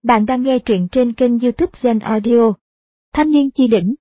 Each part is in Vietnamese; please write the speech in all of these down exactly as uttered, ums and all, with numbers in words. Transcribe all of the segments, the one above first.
Bạn đang nghe truyện trên kênh YouTube Zen Audio. Thanh niên chi đỉnh.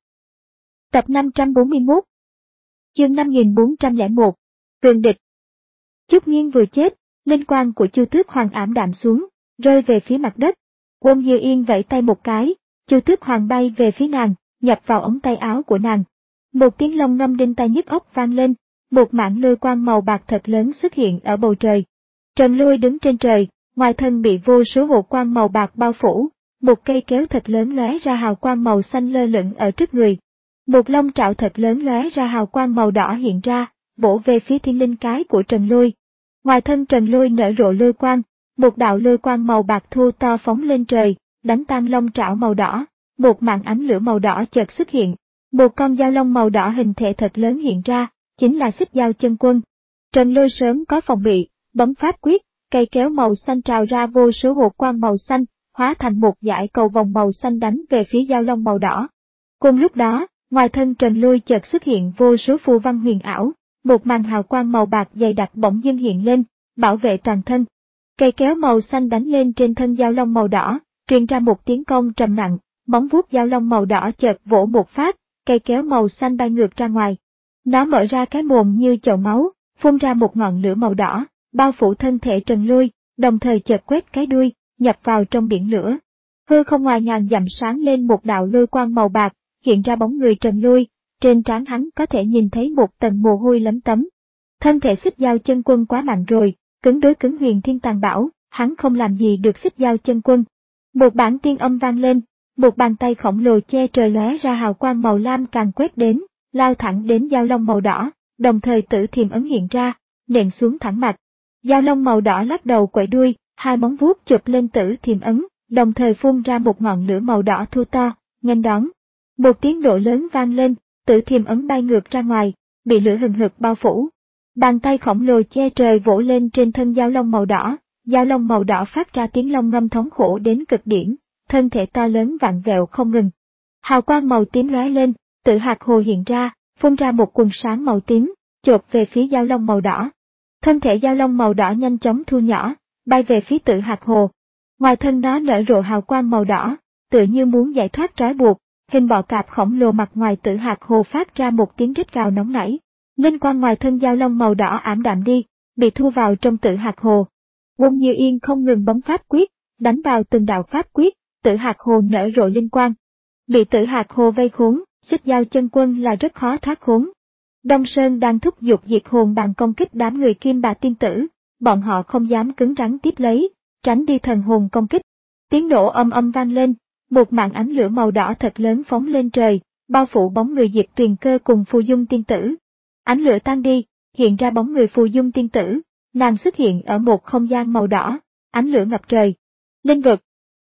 Tập năm trăm bốn mươi mốt. Chương năm nghìn bốn trăm lẻ một. Cường địch. Chúc Nghiên vừa chết, linh quang của Chu Tước Hoàng ảm đạm xuống, rơi về phía mặt đất. Quân Như Yên vẫy tay một cái, Chu Tước Hoàng bay về phía nàng, nhập vào ống tay áo của nàng. Một tiếng long ngâm đinh tai nhức óc vang lên, một mảng lôi quang màu bạc thật lớn xuất hiện ở bầu trời. Trần Lôi đứng trên trời, ngoài thân bị vô số hộ quang màu bạc bao phủ, một cây kéo thật lớn lóe ra hào quang màu xanh lơ lửng ở trước người. Một long trảo thật lớn lóe ra hào quang màu đỏ hiện ra, bổ về phía thiên linh cái của Trần Lôi. Ngoài thân Trần Lôi nở rộ lôi quang, một đạo lôi quang màu bạc thô to phóng lên trời, đánh tan long trảo màu đỏ, một màn ánh lửa màu đỏ chợt xuất hiện. Một con dao long màu đỏ hình thể thật lớn hiện ra, chính là Xích Dao Chân Quân. Trần Lôi sớm có phòng bị, bấm pháp quyết, cây kéo màu xanh trào ra vô số hộ quang màu xanh, hóa thành một dải cầu vòng màu xanh đánh về phía dao long màu đỏ. Cùng lúc đó, ngoài thân Trần Lôi chợt xuất hiện vô số phù văn huyền ảo, một màn hào quang màu bạc dày đặc bỗng dưng hiện lên, bảo vệ toàn thân. Cây kéo màu xanh đánh lên trên thân dao long màu đỏ, truyền ra một tiếng cong trầm nặng, móng vuốt dao long màu đỏ chợt vỗ một phát, cây kéo màu xanh bay ngược ra ngoài. Nó mở ra cái mồm như chậu máu, phun ra một ngọn lửa màu đỏ, bao phủ thân thể Trần Lôi, đồng thời chợt quét cái đuôi, nhập vào trong biển lửa. Hư không ngoài ngàn dặm sáng lên một đạo lôi quang màu bạc, hiện ra bóng người Trần Lôi, trên trán hắn có thể nhìn thấy một tầng mồ hôi lấm tấm. Thân thể Xích Dao Chân Quân quá mạnh rồi, cứng đối cứng Huyền Thiên Tàn Bảo, hắn không làm gì được Xích Dao Chân Quân. Một bản tiên âm vang lên, một bàn tay khổng lồ che trời lóe ra hào quang màu lam càng quét đến, lao thẳng đến dao long màu đỏ, đồng thời Tử Thiềm ấn hiện ra, nện xuống thẳng mặt. Dao long màu đỏ lắc đầu quẩy đuôi, hai móng vuốt chụp lên Tử Thiềm ấn, đồng thời phun ra một ngọn lửa màu đỏ thu to, nghênh đón. Một tiếng nổ lớn vang lên, Tử Thiềm ấn bay ngược ra ngoài, bị lửa hừng hực bao phủ. Bàn tay khổng lồ che trời vỗ lên trên thân dao long màu đỏ, dao long màu đỏ phát ra tiếng long ngâm thống khổ đến cực điểm, thân thể to lớn vặn vẹo không ngừng. Hào quang màu tím lóe lên, Tử Hạc Hồ hiện ra, phun ra một quần sáng màu tím, chộp về phía dao long màu đỏ. Thân thể dao long màu đỏ nhanh chóng thu nhỏ, bay về phía Tử Hạc Hồ. Ngoài thân nó nở rộ hào quang màu đỏ, tựa như muốn giải thoát trói buộc, hình bọ cạp khổng lồ mặt ngoài Tử Hạc Hồ phát ra một tiếng rít gào nóng nảy. Linh quang ngoài thân dao long màu đỏ ảm đạm đi, bị thu vào trong Tử Hạc Hồ. Quân Như Yên không ngừng bấm pháp quyết, đánh vào từng đạo pháp quyết, Tử Hạc Hồ nở rộ linh quang. Bị Tử Hạc Hồ vây khốn, Xích Dao Chân Quân là rất khó thoát khốn. Đông Sơn đang thúc giục diệt hồn bằng công kích đám người Kim Bà Tiên Tử, bọn họ không dám cứng rắn tiếp lấy, tránh đi thần hồn công kích. Tiếng nổ âm âm vang lên, một màn ánh lửa màu đỏ thật lớn phóng lên trời, bao phủ bóng người Diệp Tuyền Cơ cùng Phù Dung Tiên Tử. Ánh lửa tan đi, hiện ra bóng người Phù Dung Tiên Tử, nàng xuất hiện ở một không gian màu đỏ, ánh lửa ngập trời. Linh vực.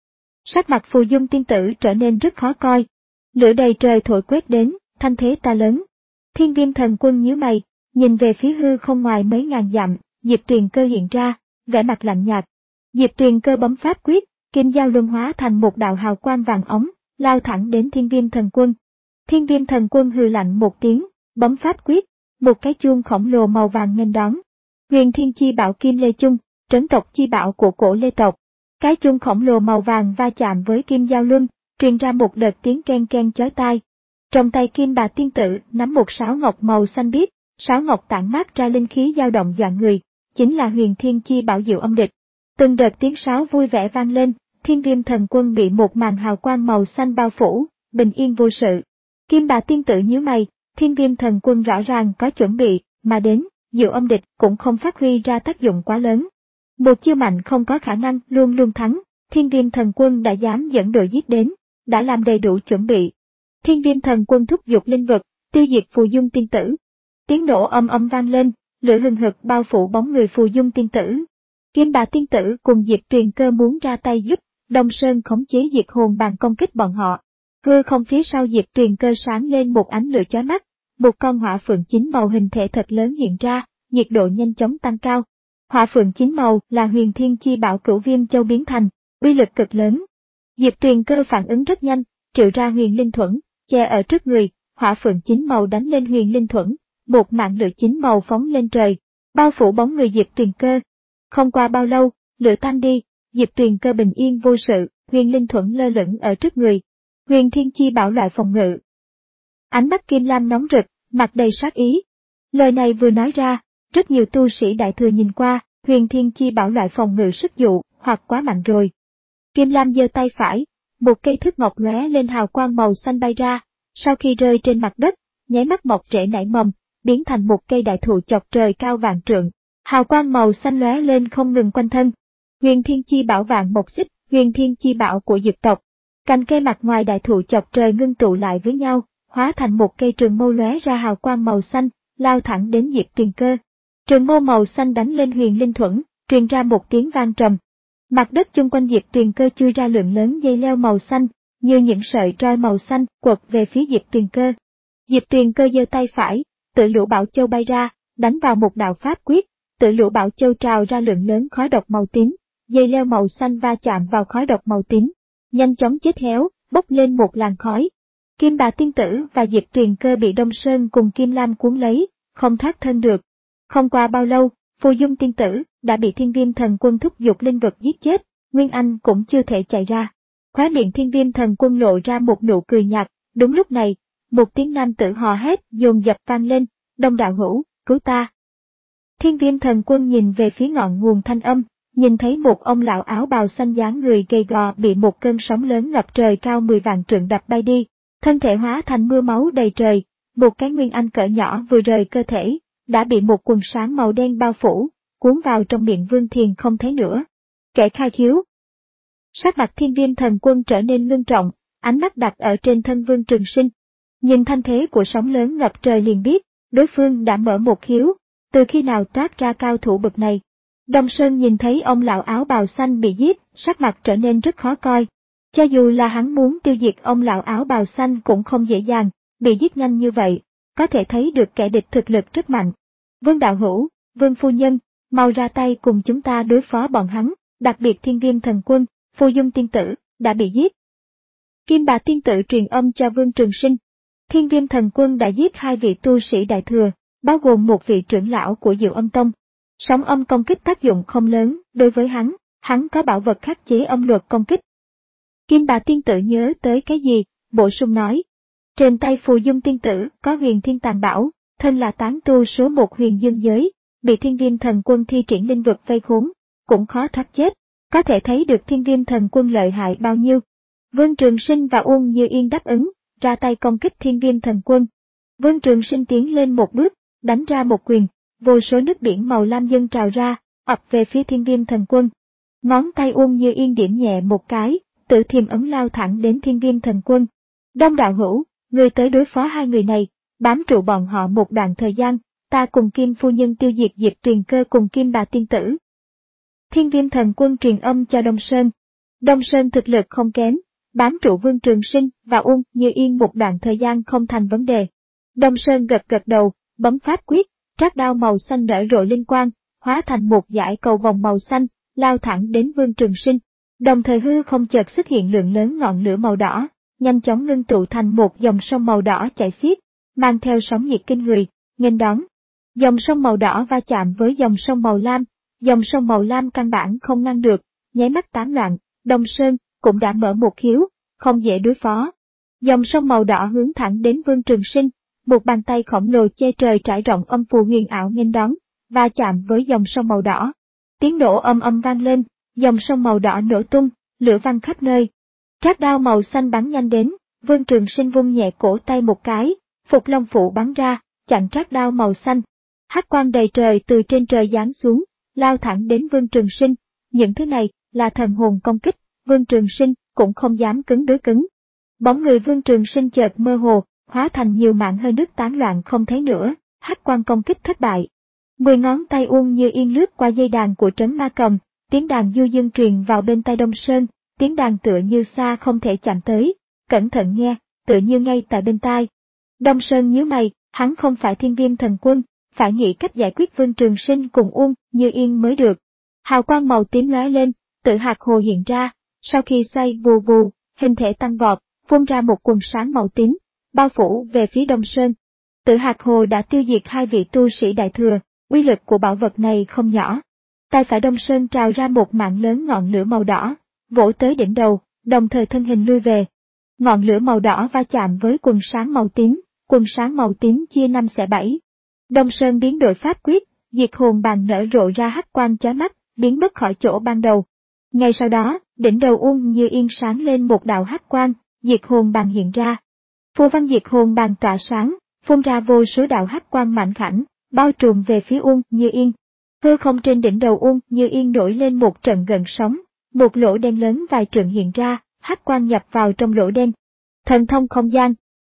Sắc mặt Phù Dung Tiên Tử trở nên rất khó coi. Lửa đầy trời thổi quét đến, thanh thế ta lớn. Thiên Viêm Thần Quân nhíu mày, nhìn về phía hư không ngoài mấy ngàn dặm, Diệp Tuyền Cơ hiện ra, vẻ mặt lạnh nhạt. Diệp Tuyền Cơ bấm pháp quyết, kim dao luân hóa thành một đạo hào quang vàng ống, lao thẳng đến Thiên Viêm Thần Quân. Thiên Viêm Thần Quân hừ lạnh một tiếng, bấm pháp quyết, một cái chuông khổng lồ màu vàng nghênh đón. Huyền Thiên Chi Bảo Kim Lê Chung, trấn tộc chi bảo của cổ Lê tộc. Cái chuông khổng lồ màu vàng va chạm với kim dao luân, truyền ra một đợt tiếng ken ken chói tai. Trong tay Kim Bà Tiên Tử nắm một sáo ngọc màu xanh biếc, sáo ngọc tản mát ra linh khí dao động dọa người, chính là Huyền Thiên Chi Bảo Diệu Âm Địch. Từng đợt tiếng sáo vui vẻ vang lên, Thiên Viêm Thần Quân bị một màn hào quang màu xanh bao phủ, bình yên vô sự. Kim Bà Tiên Tử nhíu mày, Thiên Viêm Thần Quân rõ ràng có chuẩn bị, mà đến, Diệu Âm Địch cũng không phát huy ra tác dụng quá lớn. Một chiêu mạnh không có khả năng luôn luôn thắng, Thiên Viêm Thần Quân đã dám dẫn đội giết đến, đã làm đầy đủ chuẩn bị. Thiên Viêm Thần Quân thúc giục linh vực, tiêu diệt Phù Dung Tiên Tử. Tiếng nổ âm âm vang lên, lửa hừng hực bao phủ bóng người Phù Dung Tiên Tử. Kim Bà Tiên Tử cùng Diệp Tuyền Cơ muốn ra tay giúp, Đông Sơn khống chế diệt hồn bằng công kích bọn họ. Hư không phía sau Diệp Tuyền Cơ sáng lên một ánh lửa chói mắt, một con hỏa phượng chín màu hình thể thật lớn hiện ra, nhiệt độ nhanh chóng tăng cao. Hỏa phượng chín màu là Huyền Thiên Chi Bảo Cửu Viêm Châu biến thành, uy lực cực lớn. Diệp Tuyền Cơ phản ứng rất nhanh, triệu ra Huyền Linh Thuẫn, che ở trước người, hỏa phượng chín màu đánh lên Huyền Linh Thuẫn, một mạng lửa chín màu phóng lên trời, bao phủ bóng người Diệp Tuyền Cơ. Không qua bao lâu, lửa tan đi, Diệp Tuyền Cơ bình yên vô sự, huyền linh thuẫn lơ lửng ở trước người. Huyền thiên chi bảo loại phòng ngự. Ánh mắt Kim Lam nóng rực, mặt đầy sát ý. Lời này vừa nói ra, rất nhiều tu sĩ đại thừa nhìn qua, huyền thiên chi bảo loại phòng ngự sức dụ, hoặc quá mạnh rồi. Kim Lam giơ tay phải, một cây thước ngọc lóe lên hào quang màu xanh bay ra, sau khi rơi trên mặt đất, nháy mắt mọc rễ nảy mầm, biến thành một cây đại thụ chọc trời cao vạn trượng. Hào quang màu xanh lóe lên không ngừng quanh thân. Huyền thiên chi bảo vạn một xích, huyền thiên chi bảo của dược tộc. Cành cây mặt ngoài đại thụ chọc trời ngưng tụ lại với nhau, hóa thành một cây trường mâu lóe ra hào quang màu xanh, lao thẳng đến Diệp Tuyền Cơ. Trường mâu màu xanh đánh lên huyền linh thuẫn, truyền ra một tiếng vang trầm. Mặt đất chung quanh Diệp Tuyền Cơ chui ra lượng lớn dây leo màu xanh, như những sợi trói màu xanh quật về phía Diệp Tuyền Cơ. Diệp Tuyền Cơ giơ tay phải, tự lũ bảo châu bay ra, đánh vào một đạo pháp quyết, tự lũ bảo châu trào ra lượng lớn khói độc màu tím, dây leo màu xanh va chạm vào khói độc màu tím, nhanh chóng chết héo, bốc lên một làn khói. Kim Bà tiên tử và Diệp Tuyền Cơ bị Đông Sơn cùng Kim Lam cuốn lấy, không thoát thân được. Không qua bao lâu, Phù Dung tiên tử đã bị Thiên Viêm Thần Quân thúc giục linh vật giết chết, Nguyên Anh cũng chưa thể chạy ra. Khóe miệng Thiên Viêm Thần Quân lộ ra một nụ cười nhạt. Đúng lúc này, một tiếng nam tử hò hét dồn dập vang lên, Đông đạo hữu, cứu ta. Thiên Viêm Thần Quân nhìn về phía ngọn nguồn thanh âm, nhìn thấy một ông lão áo bào xanh dáng người gầy gò bị một cơn sóng lớn ngập trời cao mười vạn trượng đập bay đi, thân thể hóa thành mưa máu đầy trời, một cái Nguyên Anh cỡ nhỏ vừa rời cơ thể, đã bị một quần sáng màu đen bao phủ, cuốn vào trong miệng Vương Thiền không thấy nữa. Kẻ khai khiếu. Sắc mặt Thiên Viêm Thần Quân trở nên ngưng trọng, ánh mắt đặt ở trên thân Vương Trường Sinh. Nhìn thanh thế của sóng lớn ngập trời liền biết, đối phương đã mở một khiếu, từ khi nào toát ra cao thủ bậc này. Đông Sơn nhìn thấy ông lão áo bào xanh bị giết, sắc mặt trở nên rất khó coi. Cho dù là hắn muốn tiêu diệt ông lão áo bào xanh cũng không dễ dàng, bị giết nhanh như vậy, có thể thấy được kẻ địch thực lực rất mạnh. Vương đạo hữu, Vương phu nhân, mau ra tay cùng chúng ta đối phó bọn hắn, đặc biệt Thiên Viêm Thần Quân, Phù Dung tiên tử, đã bị giết. Kim Bà tiên tử truyền âm cho Vương Trường Sinh. Thiên Viêm Thần Quân đã giết hai vị tu sĩ đại thừa, bao gồm một vị trưởng lão của Diệu Âm Tông. Sóng âm công kích tác dụng không lớn, đối với hắn, hắn có bảo vật khắc chế âm luật công kích. Kim Bà tiên tử nhớ tới cái gì, bổ sung nói. Trên tay Phù Dung tiên tử có huyền thiên tàn bảo, thân là tán tu số một huyền dương giới, bị Thiên Viêm Thần Quân thi triển linh vực vây khốn, cũng khó thoát chết, có thể thấy được Thiên Viêm Thần Quân lợi hại bao nhiêu. Vương Trường Sinh và Uông Như Yên đáp ứng, ra tay công kích Thiên Viêm Thần Quân. Vương Trường Sinh tiến lên một bước, đánh ra một quyền, vô số nước biển màu lam dâng trào ra, ập về phía Thiên Viêm Thần Quân. Ngón tay Uông Như Yên điểm nhẹ một cái, tự thiềm ấn lao thẳng đến Thiên Viêm Thần Quân. Đông đạo hữu, người tới đối phó hai người này, bám trụ bọn họ một đoạn thời gian, ta cùng Kim phu nhân tiêu diệt Diệp Tuyền Cơ cùng Kim Bà tiên tử. Thiên Viêm Thần Quân truyền âm cho Đông Sơn. Đông Sơn thực lực không kém, bám trụ Vương Trường Sinh và Uông Như Yên một đoạn thời gian không thành vấn đề. Đông Sơn gật gật đầu, bấm pháp quyết, trác đao màu xanh nở rộ linh quang, hóa thành một dải cầu vòng màu xanh, lao thẳng đến Vương Trường Sinh. Đồng thời hư không chợt xuất hiện lượng lớn ngọn lửa màu đỏ, nhanh chóng ngưng tụ thành một dòng sông màu đỏ chảy xiết, mang theo sóng nhiệt kinh người, nghênh đón. Dòng sông màu đỏ va chạm với dòng sông màu lam, dòng sông màu lam căn bản không ngăn được, nháy mắt tán loạn, Đông Sơn cũng đã mở một khiếu, không dễ đối phó. Dòng sông màu đỏ hướng thẳng đến Vương Trường Sinh, một bàn tay khổng lồ che trời trải rộng âm phù huyền ảo nghênh đón, va chạm với dòng sông màu đỏ. Tiếng nổ âm âm vang lên, dòng sông màu đỏ nổ tung, lửa văng khắp nơi. Trác đao màu xanh bắn nhanh đến, Vương Trường Sinh vung nhẹ cổ tay một cái, Phục Long Phụ bắn ra, chặn trác đao màu xanh. Hắc quang đầy trời từ trên trời giáng xuống, lao thẳng đến Vương Trường Sinh. Những thứ này là thần hồn công kích, Vương Trường Sinh cũng không dám cứng đối cứng. Bóng người Vương Trường Sinh chợt mơ hồ, hóa thành nhiều mảng hơi nước tán loạn không thấy nữa, hắc quang công kích thất bại. Mười ngón tay Uông Như Yên lướt qua dây đàn của trấn ma cầm, tiếng đàn du dương truyền vào bên tai Đông Sơn, tiếng đàn tựa như xa không thể chạm tới, cẩn thận nghe, tựa như ngay tại bên tai. Đông Sơn nhíu mày, hắn không phải Thiên Viêm Thần Quân, phải nghĩ cách giải quyết Vương Trường Sinh cùng Uông Như Yên mới được. Hào quang màu tím lóe lên, tự hạt hồ hiện ra, sau khi xoay vù vù, hình thể tăng vọt, phun ra một quần sáng màu tím, bao phủ về phía Đông Sơn. Tự hạt hồ đã tiêu diệt hai vị tu sĩ đại thừa, uy lực của bảo vật này không nhỏ. Tay phải Đông Sơn trào ra một mạng lớn ngọn lửa màu đỏ, vỗ tới đỉnh đầu, đồng thời thân hình lui về. Ngọn lửa màu đỏ va chạm với quần sáng màu tím, quần sáng màu tím chia năm xẻ bảy. Đông Sơn biến đổi pháp quyết, diệt hồn bàn nở rộ ra hắc quang chói mắt, biến mất khỏi chỗ ban đầu. Ngay sau đó, đỉnh đầu Uông Như Yên sáng lên một đạo hắc quang, diệt hồn bàn hiện ra. Phù văn diệt hồn bàn tỏa sáng, phun ra vô số đạo hắc quang mạnh khảnh, bao trùm về phía Uông Như Yên. Hư không trên đỉnh đầu Uông Như Yên nổi lên một trận gợn sóng, một lỗ đen lớn vài trượng hiện ra, hắc quang nhập vào trong lỗ đen. Thần thông không gian.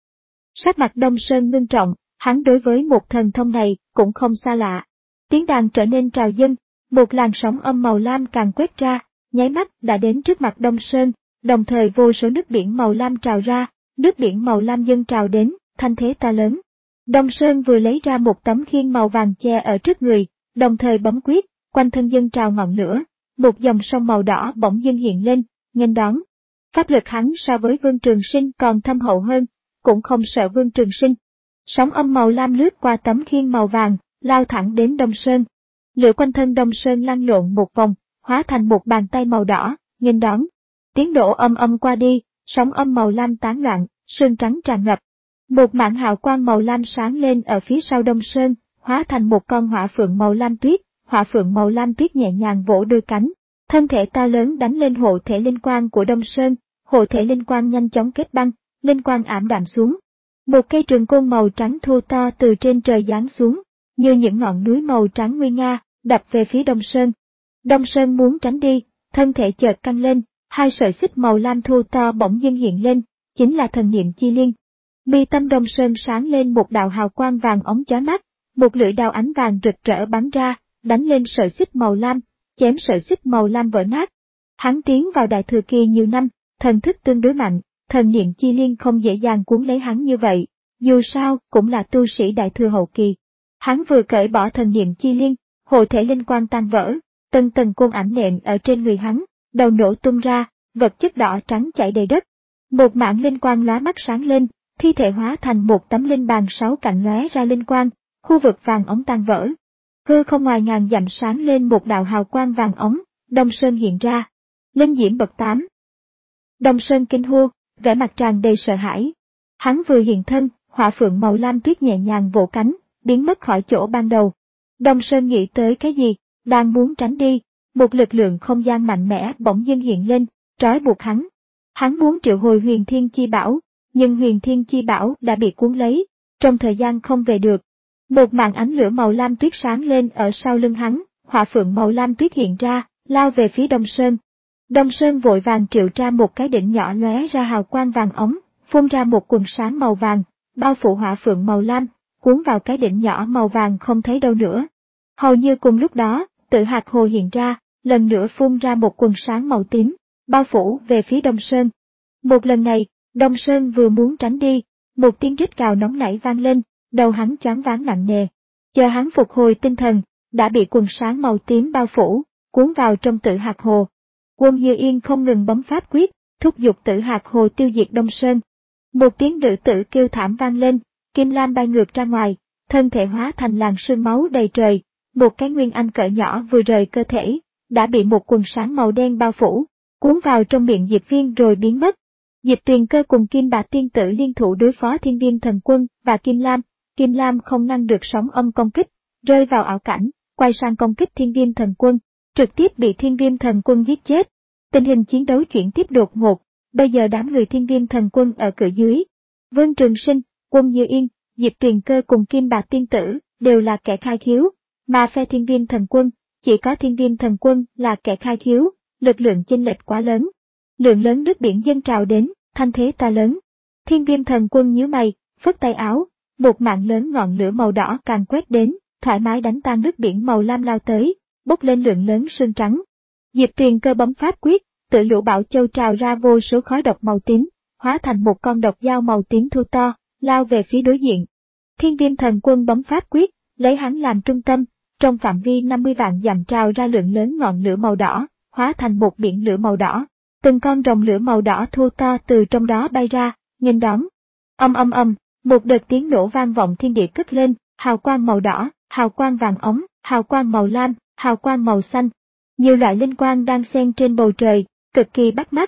Sắc mặt Đông Sơn ngưng trọng, hắn đối với một thần thông này cũng không xa lạ. Tiếng đàn trở nên trào dâng, một làn sóng âm màu lam càng quét ra, nháy mắt đã đến trước mặt Đông Sơn, đồng thời vô số nước biển màu lam trào ra, nước biển màu lam dâng trào đến, thanh thế to lớn. Đông Sơn vừa lấy ra một tấm khiên màu vàng che ở trước người, đồng thời bấm quyết, quanh thân dâng trào ngọn lửa, một dòng sông màu đỏ bỗng dưng hiện lên, nghênh đón. Pháp lực hắn so với Vương Trường Sinh còn thâm hậu hơn, cũng không sợ Vương Trường Sinh. Sóng âm màu lam lướt qua tấm khiên màu vàng, lao thẳng đến Đông Sơn. Lửa quanh thân Đông Sơn lăn lộn một vòng, hóa thành một bàn tay màu đỏ, nghênh đón. Tiếng nổ âm âm qua đi, sóng âm màu lam tán loạn, sương trắng tràn ngập. Một mảng hào quang màu lam sáng lên ở phía sau Đông Sơn, hóa thành một con hỏa phượng màu lam tuyết, hỏa phượng màu lam tuyết nhẹ nhàng vỗ đôi cánh, thân thể to lớn đánh lên hộ thể linh quang của Đông Sơn, hộ thể linh quang nhanh chóng kết băng, linh quang ảm đạm xuống. Một cây trường côn màu trắng thô to từ trên trời giáng xuống, như những ngọn núi màu trắng nguy nga, đập về phía Đông Sơn. Đông Sơn muốn tránh đi, thân thể chợt căng lên, hai sợi xích màu lam thô to bỗng dưng hiện lên, chính là thần niệm chi liên. Mi tâm Đông Sơn sáng lên một đạo hào quang vàng óng chói mắt, một lưỡi đao ánh vàng rực rỡ bắn ra, đánh lên sợi xích màu lam, chém sợi xích màu lam vỡ nát. Hắn tiến vào đại thừa kỳ nhiều năm, thần thức tương đối mạnh, thần niệm chi liên không dễ dàng cuốn lấy hắn như vậy, dù sao cũng là tu sĩ đại thừa hậu kỳ. Hắn vừa cởi bỏ thần niệm chi liên, hộ thể linh quang tan vỡ, tầng tầng côn ảnh nện ở trên người hắn, đầu nổ tung ra, vật chất đỏ trắng chảy đầy đất. Một mảng linh quang lóa mắt sáng lên, thi thể hóa thành một tấm linh bàn sáu cạnh lóe ra linh quang, khu vực vàng ống tan vỡ. Hư không ngoài ngàn dặm sáng lên một đạo hào quang vàng ống, Đông Sơn hiện ra. Linh diễm bậc tám. Đông Sơn kinh hô, vẻ mặt tràn đầy sợ hãi. Hắn vừa hiện thân, hỏa phượng màu lam tuyết nhẹ nhàng vỗ cánh, biến mất khỏi chỗ ban đầu. Đông Sơn nghĩ tới cái gì, đang muốn tránh đi, một lực lượng không gian mạnh mẽ bỗng dưng hiện lên, trói buộc hắn. Hắn muốn triệu hồi huyền thiên chi bảo, nhưng huyền thiên chi bảo đã bị cuốn lấy, trong thời gian không về được. Một màn ánh lửa màu lam tuyết sáng lên ở sau lưng hắn, hỏa phượng màu lam tuyết hiện ra, lao về phía Đông Sơn. Đông Sơn vội vàng triệu ra một cái đỉnh nhỏ lóe ra hào quang vàng ống, phun ra một quần sáng màu vàng, bao phủ hỏa phượng màu lam, cuốn vào cái đỉnh nhỏ màu vàng không thấy đâu nữa. Hầu như cùng lúc đó, Tử Hạc Hồ hiện ra, lần nữa phun ra một quần sáng màu tím, bao phủ về phía Đông Sơn. Một lần này, Đông Sơn vừa muốn tránh đi, một tiếng rít gào nóng nảy vang lên, đầu hắn choáng váng nặng nề. Chờ hắn phục hồi tinh thần, đã bị quần sáng màu tím bao phủ, cuốn vào trong Tử Hạc Hồ. Uông Như Yên không ngừng bấm pháp quyết, thúc giục Tử Hạc Hồ tiêu diệt Đông Sơn. Một tiếng nữ tử kêu thảm vang lên, Kim Lam bay ngược ra ngoài, thân thể hóa thành làn sương máu đầy trời, một cái nguyên anh cỡ nhỏ vừa rời cơ thể, đã bị một quần sáng màu đen bao phủ, cuốn vào trong miệng Diệp Viên rồi biến mất. Diệp Tuyền Cơ cùng Kim Bạc Tiên Tử liên thủ đối phó Thiên Viêm Thần Quân và Kim Lam, Kim Lam không ngăn được sóng âm công kích, rơi vào ảo cảnh, quay sang công kích Thiên Viêm Thần Quân, trực tiếp bị Thiên Viêm Thần Quân giết chết. Tình hình chiến đấu chuyển tiếp đột ngột, bây giờ đám người Thiên Viêm Thần Quân ở cửa dưới. Vương Trường Sinh, Uông Như Yên, Diệp Tuyền Cơ cùng Kim Bạc Tiên Tử đều là kẻ khai khiếu, mà phe Thiên Viêm Thần Quân, chỉ có Thiên Viêm Thần Quân là kẻ khai khiếu, lực lượng chênh lệch quá lớn. Lượng lớn nước biển dâng trào đến, thanh thế to lớn. Thiên Viêm Thần Quân nhíu mày, phất tay áo, một mạng lớn ngọn lửa màu đỏ càng quét đến, thoải mái đánh tan nước biển màu lam lao tới, bốc lên lượng lớn sương trắng. Diệp Tuyền Cơ bấm pháp quyết, tự lũ bảo châu trào ra vô số khói độc màu tím, hóa thành một con độc dao màu tím thu to, lao về phía đối diện. Thiên Viêm Thần Quân bấm pháp quyết, lấy hắn làm trung tâm, trong phạm vi năm mươi vạn dặm trào ra lượng lớn ngọn lửa màu đỏ, hóa thành một biển lửa màu đỏ. Từng con rồng lửa màu đỏ thô to từ trong đó bay ra, nghênh đón. Âm âm âm, một đợt tiếng nổ vang vọng thiên địa cất lên, hào quang màu đỏ, hào quang vàng ống, hào quang màu lam, hào quang màu xanh. Nhiều loại linh quang đang xen trên bầu trời, cực kỳ bắt mắt.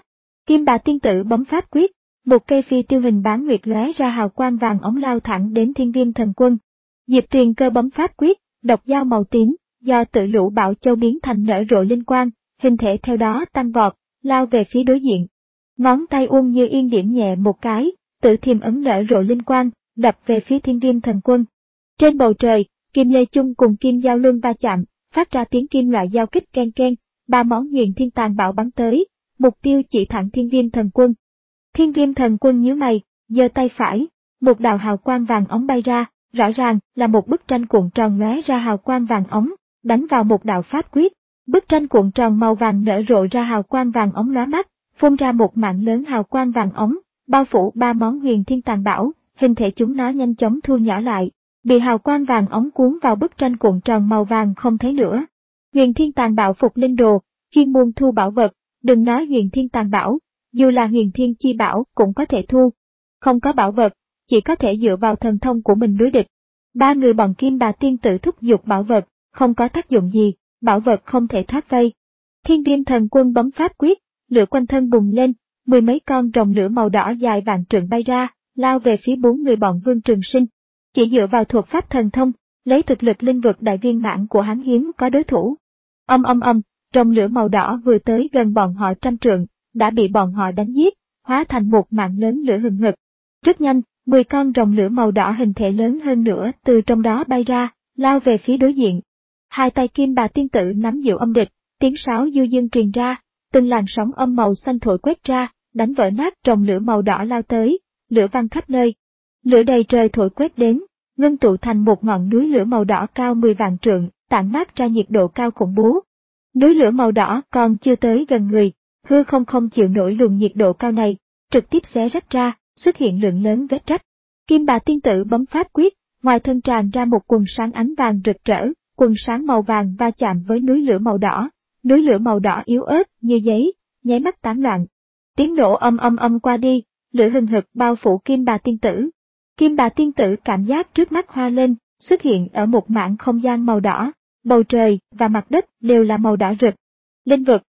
Kim Bà Tiên Tử bấm pháp quyết, một cây phi tiêu hình bán nguyệt lóe ra hào quang vàng óng lao thẳng đến Thiên Viêm Thần Quân. Diệp Tuyền Cơ bấm pháp quyết, độc dao màu tím, do tự lũ Bảo Châu biến thành nở rộ linh quang, hình thể theo đó tăng vọt, lao về phía đối diện. Ngón tay Uông Như Yên điểm nhẹ một cái, tự thiềm ấn nở rộ linh quang, đập về phía Thiên Viêm Thần Quân. Trên bầu trời, Kim Lê Chung cùng Kim Giao Luân va chạm, phát ra tiếng kim loại giao kích ken ken, ba món huyền thiên tàn bạo bắn tới, mục tiêu chỉ thẳng Thiên Viêm Thần Quân. Thiên Viêm Thần Quân nhíu mày, giơ tay phải, một đạo hào quang vàng óng bay ra, rõ ràng là một bức tranh cuộn tròn lóe ra hào quang vàng óng, đánh vào một đạo pháp quyết. Bức tranh cuộn tròn màu vàng nở rộ ra hào quang vàng óng lóa mắt, phun ra một mạng lớn hào quang vàng óng, bao phủ ba món huyền thiên tàn bảo, hình thể chúng nó nhanh chóng thu nhỏ lại, bị hào quang vàng óng cuốn vào bức tranh cuộn tròn màu vàng không thấy nữa. Huyền thiên tàn bảo phục linh đồ, chuyên môn thu bảo vật, đừng nói huyền thiên tàn bảo, dù là huyền thiên chi bảo cũng có thể thu. Không có bảo vật, chỉ có thể dựa vào thần thông của mình đối địch. Ba người bọn Kim Bà Tiên Tử thúc giục bảo vật, không có tác dụng gì, bảo vật không thể thoát vây. Thiên Viêm Thần Quân bấm pháp quyết, lửa quanh thân bùng lên, mười mấy con rồng lửa màu đỏ dài vạn trượng bay ra, lao về phía bốn người bọn Vương Trường Sinh. Chỉ dựa vào thuật pháp thần thông, lấy thực lực linh vực đại viên mãn của hắn hiếm có đối thủ. Âm âm âm, rồng lửa màu đỏ vừa tới gần bọn họ trăm trượng, đã bị bọn họ đánh giết, hóa thành một mạng lớn lửa hừng hực. Rất nhanh, mười con rồng lửa màu đỏ hình thể lớn hơn nữa từ trong đó bay ra, lao về phía đối diện. Hai tay Kim Bà Tiên Tử nắm giữ âm địch, tiếng sáo du dương truyền ra, từng làn sóng âm màu xanh thổi quét ra, đánh vỡ nát rồng lửa màu đỏ lao tới, lửa văng khắp nơi. Lửa đầy trời thổi quét đến, ngưng tụ thành một ngọn núi lửa màu đỏ cao mười vạn trượng, tản mát ra nhiệt độ cao khủng bố. Núi lửa màu đỏ còn chưa tới gần người, hư không không chịu nổi luồng nhiệt độ cao này, trực tiếp xé rách ra, xuất hiện lượng lớn vết rách. Kim Bà Tiên Tử bấm pháp quyết, ngoài thân tràn ra một quần sáng ánh vàng rực rỡ, quần sáng màu vàng va chạm với núi lửa màu đỏ, núi lửa màu đỏ yếu ớt như giấy, nháy mắt tán loạn. Tiếng nổ âm âm âm qua đi, lửa hừng hực bao phủ Kim Bà Tiên Tử. Kim Bà Tiên Tử cảm giác trước mắt hoa lên, xuất hiện ở một mảng không gian màu đỏ, bầu trời và mặt đất đều là màu đỏ rực. Linh vực.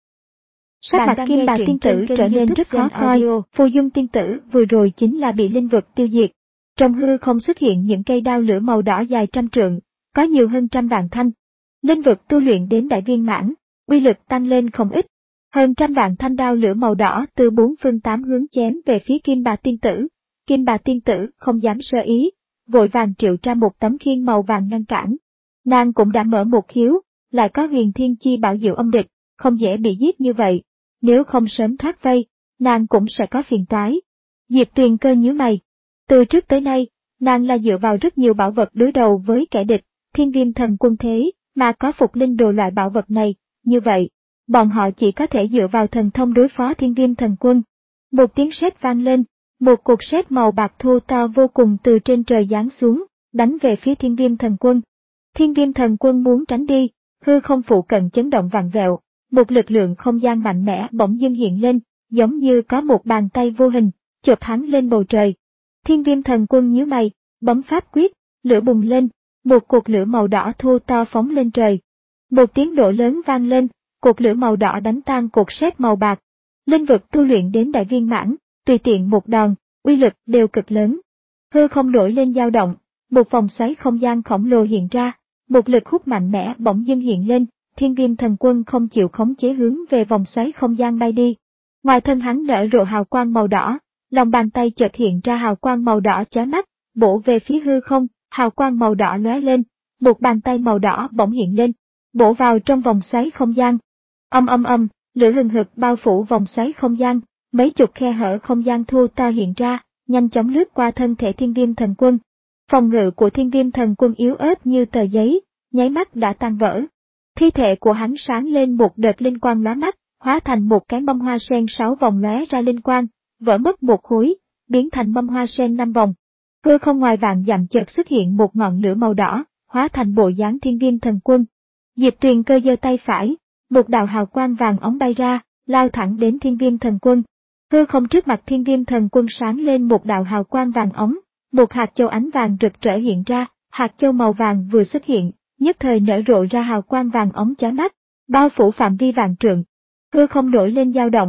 Sắc mặt Kim Bà Tiên Tử trở nên rất khó coi, Phù Dung Tiên Tử vừa rồi chính là bị linh vực tiêu diệt. Trong hư không xuất hiện những cây đao lửa màu đỏ dài trăm trượng, có nhiều hơn trăm vạn thanh. Linh vực tu luyện đến đại viên mãn, uy lực tăng lên không ít. Hơn trăm vạn thanh đao lửa màu đỏ từ bốn phương tám hướng chém về phía Kim Bà Tiên Tử. Kim Bà Tiên Tử không dám sơ ý, vội vàng triệu ra một tấm khiên màu vàng ngăn cản. Nàng cũng đã mở một khiếu, lại có huyền thiên chi bảo diệu âm địch, không dễ bị giết như vậy. Nếu không sớm thoát vây, nàng cũng sẽ có phiền toái. Diệp Tuyền Cơ nhíu mày. Từ trước tới nay, nàng là dựa vào rất nhiều bảo vật đối đầu với kẻ địch, Thiên Viêm Thần Quân thế, mà có phục linh đồ loại bảo vật này, như vậy, bọn họ chỉ có thể dựa vào thần thông đối phó Thiên Viêm Thần Quân. Một tiếng sét vang lên, một cột sét màu bạc thô to vô cùng từ trên trời giáng xuống, đánh về phía Thiên Viêm Thần Quân. Thiên Viêm Thần Quân muốn tránh đi, hư không phụ cận chấn động vặn vẹo, một lực lượng không gian mạnh mẽ bỗng dưng hiện lên, giống như có một bàn tay vô hình, chộp hắn lên bầu trời. Thiên Viêm Thần Quân nhíu mày, bấm pháp quyết, lửa bùng lên, một cột lửa màu đỏ thô to phóng lên trời. Một tiếng nổ lớn vang lên, cột lửa màu đỏ đánh tan cột sét màu bạc. Linh vực tu luyện đến đại viên mãn, tùy tiện một đòn, uy lực đều cực lớn. Hư không nổi lên dao động, một vòng xoáy không gian khổng lồ hiện ra, một lực hút mạnh mẽ bỗng dưng hiện lên, Thiên Viêm Thần Quân không chịu khống chế hướng về vòng xoáy không gian bay đi. Ngoài thân hắn nở rộ hào quang màu đỏ, lòng bàn tay chợt hiện ra hào quang màu đỏ chói mắt, bổ về phía hư không, hào quang màu đỏ lóe lên, một bàn tay màu đỏ bỗng hiện lên, bổ vào trong vòng xoáy không gian. Âm âm âm, lửa hừng hực bao phủ vòng xoáy không gian, mấy chục khe hở không gian thô to hiện ra, nhanh chóng lướt qua thân thể Thiên Viêm Thần Quân. Phòng ngự của Thiên Viêm Thần Quân yếu ớt như tờ giấy, nháy mắt đã tan vỡ. Thi thể của hắn sáng lên một đợt linh quang lóa mắt, hóa thành một cái mâm hoa sen sáu vòng lóe ra linh quang, vỡ mất một khối, biến thành mâm hoa sen năm vòng. Hư không ngoài vạn dặm chợt xuất hiện một ngọn lửa màu đỏ, hóa thành bộ dáng Thiên Viêm Thần Quân. Diệp Tuyền Cơ giơ tay phải, một đạo hào quang vàng óng bay ra, lao thẳng đến Thiên Viêm Thần Quân. Hư không trước mặt Thiên Viêm Thần Quân sáng lên một đạo hào quang vàng óng, một hạt châu ánh vàng rực rỡ hiện ra, hạt châu màu vàng vừa xuất hiện, nhất thời nở rộ ra hào quang vàng óng chói mắt, bao phủ phạm vi vạn trượng. Hư không nổi lên dao động,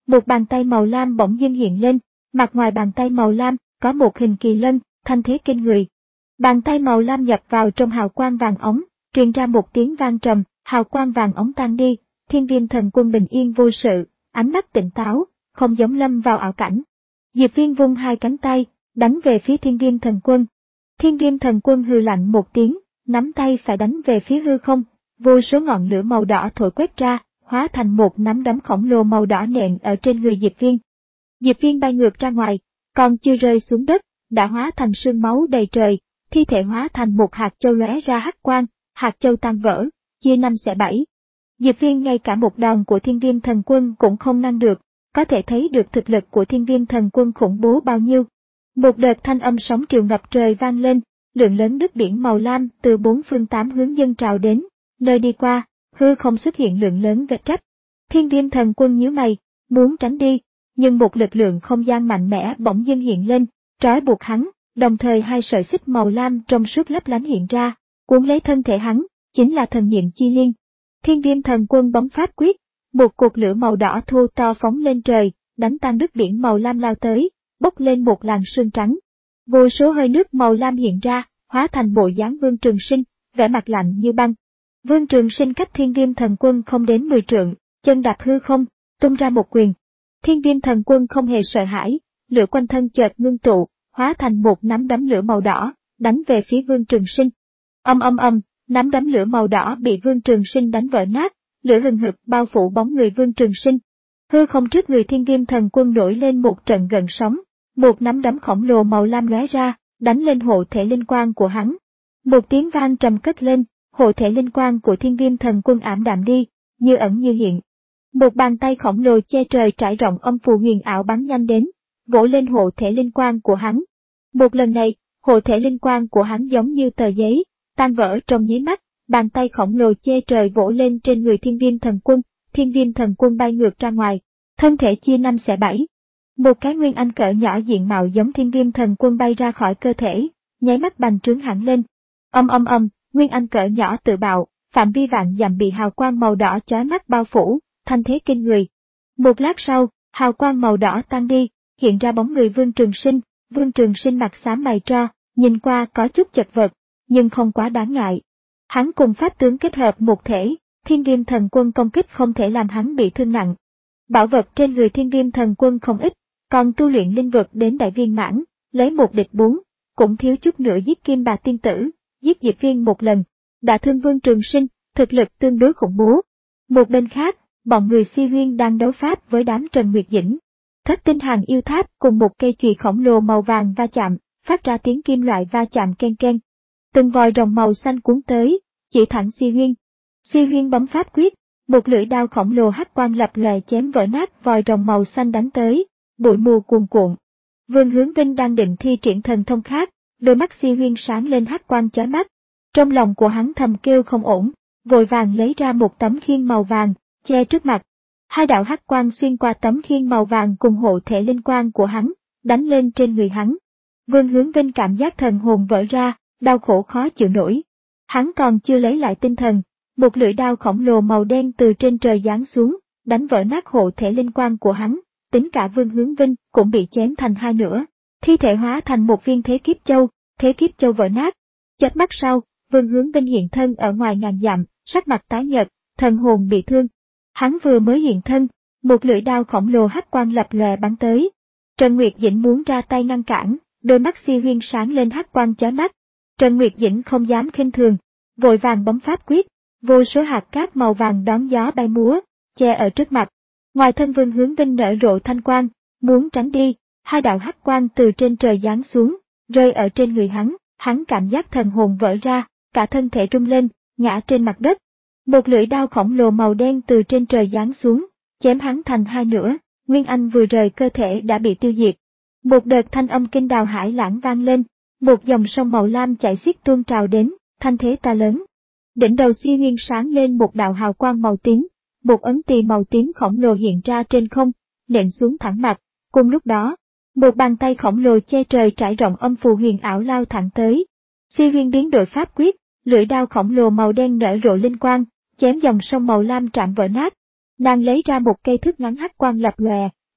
Một bàn tay màu lam bỗng dưng hiện lên, mặt ngoài bàn tay màu lam có một hình kỳ lân, thanh thế kinh người. Bàn tay màu lam nhập vào trong hào quang vàng óng, truyền ra một tiếng vang trầm, hào quang vàng óng tan đi, Thiên Viêm Thần Quân bình yên vô sự, ánh mắt tỉnh táo, không giống lâm vào ảo cảnh. Diệp Viên vung hai cánh tay, đánh về phía Thiên Viêm Thần Quân. Thiên Viêm Thần Quân hừ lạnh một tiếng, nắm tay phải đánh về phía hư không, vô số ngọn lửa màu đỏ thổi quét ra, hóa thành một nắm đấm khổng lồ màu đỏ nện ở trên người Diệp Viên. Diệp Viên bay ngược ra ngoài, còn chưa rơi xuống đất, đã hóa thành sương máu đầy trời, thi thể hóa thành một hạt châu lóe ra hắc quang, hạt châu tan vỡ, chia năm xẻ bảy. Diệp Viên ngay cả một đòn của Thiên Viêm Thần Quân cũng không ngăn được, có thể thấy được thực lực của Thiên Viêm Thần Quân khủng bố bao nhiêu. Một đợt thanh âm sóng triều ngập trời vang lên, lượng lớn nước biển màu lam từ bốn phương tám hướng dâng trào đến, nơi đi qua, hư không xuất hiện lượng lớn vết rách. Thiên Viêm Thần Quân nhíu mày, muốn tránh đi, nhưng một lực lượng không gian mạnh mẽ bỗng dưng hiện lên, trói buộc hắn, đồng thời hai sợi xích màu lam trong suốt lấp lánh hiện ra, cuốn lấy thân thể hắn, chính là thần niệm chi liên. Thiên Viêm Thần Quân bấm pháp quyết, một cột lửa màu đỏ thô to phóng lên trời, đánh tan nước biển màu lam lao tới, bốc lên một làn sương trắng. Vô số hơi nước màu lam hiện ra, hóa thành bộ dáng Vương Trường Sinh, vẻ mặt lạnh như băng. Vương Trường Sinh cách Thiên Viêm Thần Quân không đến mười trượng, chân đạp hư không, tung ra một quyền. Thiên Viêm Thần Quân không hề sợ hãi, lửa quanh thân chợt ngưng tụ, hóa thành một nắm đấm lửa màu đỏ, đánh về phía Vương Trường Sinh. Âm âm âm, nắm đấm lửa màu đỏ bị Vương Trường Sinh đánh vỡ nát, lửa hừng hực bao phủ bóng người Vương Trường Sinh. Hư không trước người Thiên Viêm Thần Quân nổi lên một trận gợn sóng, một nắm đấm khổng lồ màu lam lóe ra, đánh lên hộ thể linh quang của hắn. Một tiếng vang trầm cất lên, hộ thể linh quang của Thiên Viêm Thần Quân ảm đạm đi, như ẩn như hiện. Một bàn tay khổng lồ che trời trải rộng âm phù huyền ảo bắn nhanh đến, vỗ lên hộ thể linh quang của hắn. Một lần này, hộ thể linh quang của hắn giống như tờ giấy, tan vỡ trong nháy mắt, bàn tay khổng lồ che trời vỗ lên trên người Thiên Viêm Thần Quân, Thiên Viêm Thần Quân bay ngược ra ngoài, thân thể chia năm xẻ bảy. Một cái nguyên anh cỡ nhỏ diện mạo giống Thiên Viêm Thần Quân bay ra khỏi cơ thể, nháy mắt bành trướng hẳn lên. Âm âm âm, nguyên anh cỡ nhỏ tự bạo, phạm vi vạn dặm bị hào quang màu đỏ chói mắt bao phủ, thanh thế kinh người. Một lát sau, hào quang màu đỏ tan đi, hiện ra bóng người Vương Trường Sinh. Vương Trường Sinh mặt xám mày tro, nhìn qua có chút chật vật, nhưng không quá đáng ngại. Hắn cùng pháp tướng kết hợp một thể, Thiên Viêm Thần Quân công kích không thể làm hắn bị thương nặng. Bảo vật trên người Thiên Viêm Thần Quân không ít, còn tu luyện linh vực đến đại viên mãn, lấy một địch bốn, cũng thiếu chút nữa giết Kim Bà tiên tử, giết Diệp Viên một lần, đã thương Vương Trường Sinh, thực lực tương đối khủng bố. Một bên khác, bọn người Si Huyên đang đấu pháp với đám Trần Nguyệt Dĩnh. Thất tinh hàng yêu tháp cùng một cây chùy khổng lồ màu vàng va chạm, phát ra tiếng kim loại va chạm ken ken. Từng vòi rồng màu xanh cuốn tới, chỉ thẳng Si Huyên. Si Huyên bấm pháp quyết, một lưỡi đao khổng lồ hắc quang lập lòe chém vỡ nát vòi rồng màu xanh đánh tới, bụi mù cuồn cuộn. Vương Hướng Vinh đang định thi triển thần thông khác, đôi mắt Si Huyên sáng lên hắc quang chói mắt. Trong lòng của hắn thầm kêu không ổn, vội vàng lấy ra một tấm khiên màu vàng, che trước mặt. Hai đạo hắc quang xuyên qua tấm khiên màu vàng cùng hộ thể linh quang của hắn, đánh lên trên người hắn. Vương Hướng Vinh cảm giác thần hồn vỡ ra, đau khổ khó chịu nổi. Hắn còn chưa lấy lại tinh thần, một lưỡi đao khổng lồ màu đen từ trên trời giáng xuống, đánh vỡ nát hộ thể linh quang của hắn, tính cả Vương Hướng Vinh cũng bị chém thành hai nửa, thi thể hóa thành một viên thế kiếp châu, thế kiếp châu vỡ nát. Chớp mắt sau, Vương Hướng Vinh hiện thân ở ngoài ngàn dặm, sắc mặt tái nhợt, thần hồn bị thương. Hắn vừa mới hiện thân, một lưỡi đao khổng lồ hắc quang lập lòe bắn tới. Trần Nguyệt Dĩnh muốn ra tay ngăn cản, đôi mắt Si Huyên sáng lên hắc quang chói mắt. Trần Nguyệt Dĩnh không dám khinh thường, vội vàng bấm pháp quyết, vô số hạt cát màu vàng đón gió bay múa, che ở trước mặt. Ngoài thân Vương Hướng Vinh nở rộ thanh quang, muốn tránh đi, hai đạo hắc quang từ trên trời giáng xuống, rơi ở trên người hắn, hắn cảm giác thần hồn vỡ ra, cả thân thể rung lên, ngã trên mặt đất. Một lưỡi đao khổng lồ màu đen từ trên trời giáng xuống, chém hắn thành hai nửa, Nguyên Anh vừa rời cơ thể đã bị tiêu diệt. Một đợt thanh âm kinh đào hải lãng vang lên, một dòng sông màu lam chảy xiết tuôn trào đến, thanh thế to lớn. Đỉnh đầu Si Huyên sáng lên một đạo hào quang màu tím, một ấn tỳ màu tím khổng lồ hiện ra trên không, nện xuống thẳng mặt. Cùng lúc đó, một bàn tay khổng lồ che trời trải rộng âm phù huyền ảo lao thẳng tới. Si Huyên biến đổi pháp quyết, lưỡi đao khổng lồ màu đen nở rộ linh quang, chém dòng sông màu lam chạm vỡ nát. Nàng lấy ra một cây thước ngắn hắc quang lập lòe,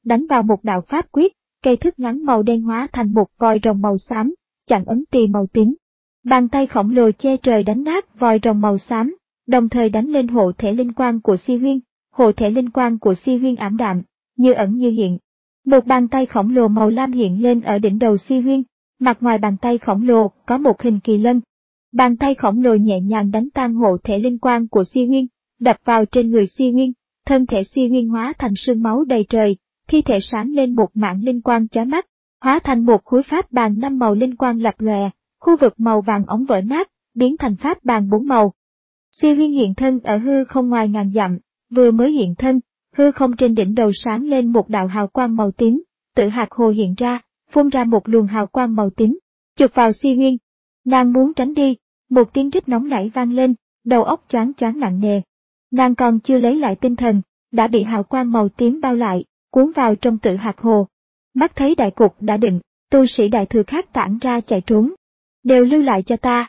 đánh vào một đạo pháp quyết, cây thước ngắn màu đen hóa thành một vòi rồng màu xám, chặn ấn tỳ màu tím. Bàn tay khổng lồ che trời đánh nát vòi rồng màu xám, đồng thời đánh lên hộ thể linh quang của Si Huyên. Hộ thể linh quang của Si Huyên ảm đạm, như ẩn như hiện. Một bàn tay khổng lồ màu lam hiện lên ở đỉnh đầu Si Huyên, mặt ngoài bàn tay khổng lồ có một hình kỳ lân. Bàn tay khổng lồ nhẹ nhàng đánh tan hộ thể linh quang của Si Huyên, đập vào trên người Si Huyên, thân thể Si Huyên hóa thành sương máu đầy trời, thi thể sáng lên một mảng linh quang chói mắt, hóa thành một khối pháp bàn năm màu linh quang lập lòe, khu vực màu vàng ống vỡ nát, biến thành pháp bàn bốn màu. Si Huyên hiện thân ở hư không ngoài ngàn dặm, vừa mới hiện thân, hư không trên đỉnh đầu sáng lên một đạo hào quang màu tím, tự hạt hồ hiện ra, phun ra một luồng hào quang màu tím, chụp vào Si Huyên. Nàng muốn tránh đi, một tiếng rít nóng nảy vang lên, đầu óc choáng choáng nặng nề. Nàng còn chưa lấy lại tinh thần, đã bị hào quang màu tím bao lại, cuốn vào trong tự hạt hồ. Mắt thấy đại cục đã định, tu sĩ đại thừa khác tản ra chạy trốn. Đều lưu lại cho ta.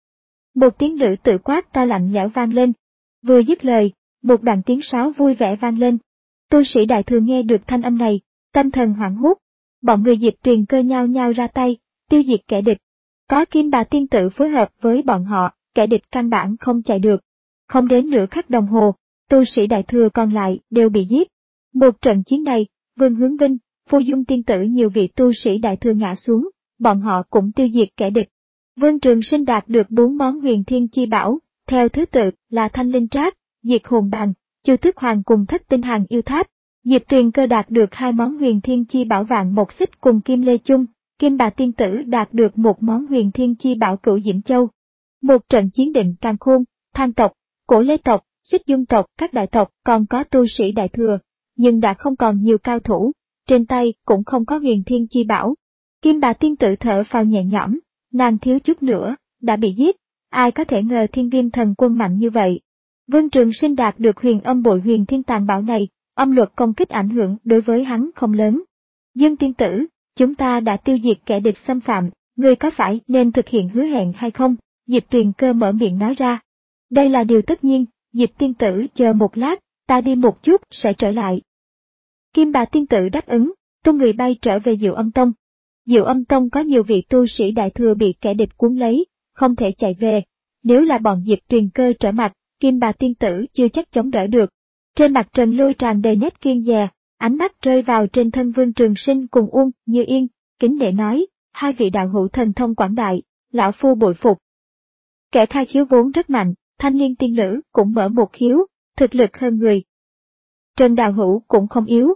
Một tiếng nữ tự quát to lạnh lẽo vang lên. Vừa dứt lời, một đoạn tiếng sáo vui vẻ vang lên. Tu sĩ đại thừa nghe được thanh âm này, tâm thần hoảng hốt. Bọn người Diệp Tuyền Cơ nhao nhao ra tay, tiêu diệt kẻ địch. Có Kim Bà tiên tử phối hợp với bọn họ, kẻ địch căn bản không chạy được. Không đến nửa khắc đồng hồ, tu sĩ đại thừa còn lại đều bị giết. Một trận chiến này, Vương Hướng Vinh, Phu Dung tiên tử nhiều vị tu sĩ đại thừa ngã xuống, bọn họ cũng tiêu diệt kẻ địch. Vương Trường Sinh đạt được bốn món huyền thiên chi bảo, theo thứ tự là Thanh Linh Trác, Diệt Hồn Bàn, Chu Tước Hoàng cùng Thất Tinh Hàng Yêu Tháp. Diệp Tuyền Cơ đạt được hai món huyền thiên chi bảo Vạn Mộc Xích cùng Kim Lê Chung, Kim Bà tiên tử đạt được một món huyền thiên chi bảo Cửu Diễm Châu. Một trận chiến định càn khôn, Than tộc, Cổ Lê tộc, Xích Dung tộc, các đại tộc còn có tu sĩ đại thừa, nhưng đã không còn nhiều cao thủ, trên tay cũng không có huyền thiên chi bảo. Kim Bà tiên tử thở phào nhẹ nhõm, nàng thiếu chút nữa đã bị giết, ai có thể ngờ Thiên Viêm thần quân mạnh như vậy. Vương Trường Sinh đạt được huyền âm bội huyền thiên tàn bảo này, âm luật công kích ảnh hưởng đối với hắn không lớn. Dương tiên tử, chúng ta đã tiêu diệt kẻ địch xâm phạm, ngươi có phải nên thực hiện hứa hẹn hay không? Diệp Tuyền Cơ mở miệng nói ra. Đây là điều tất nhiên, Diệp tiên tử chờ một lát, ta đi một chút sẽ trở lại. Kim Bà tiên tử đáp ứng, tung người bay trở về Diệu Âm Tông. Diệu Âm Tông có nhiều vị tu sĩ đại thừa bị kẻ địch cuốn lấy, không thể chạy về. Nếu là bọn Diệp Tuyền Cơ trở mặt, Kim Bà tiên tử chưa chắc chống đỡ được. Trên mặt Trần Lôi tràn đầy nét kiêng dè, ánh mắt rơi vào trên thân Vương Trường Sinh cùng Uông Như Yên, kính nể nói, hai vị đạo hữu thần thông quảng đại, lão phu bội phục. Kẻ khai khiếu vốn rất mạnh, Thanh Liên tiên nữ cũng mở một khiếu, thực lực hơn người. Trần đạo hữu cũng không yếu.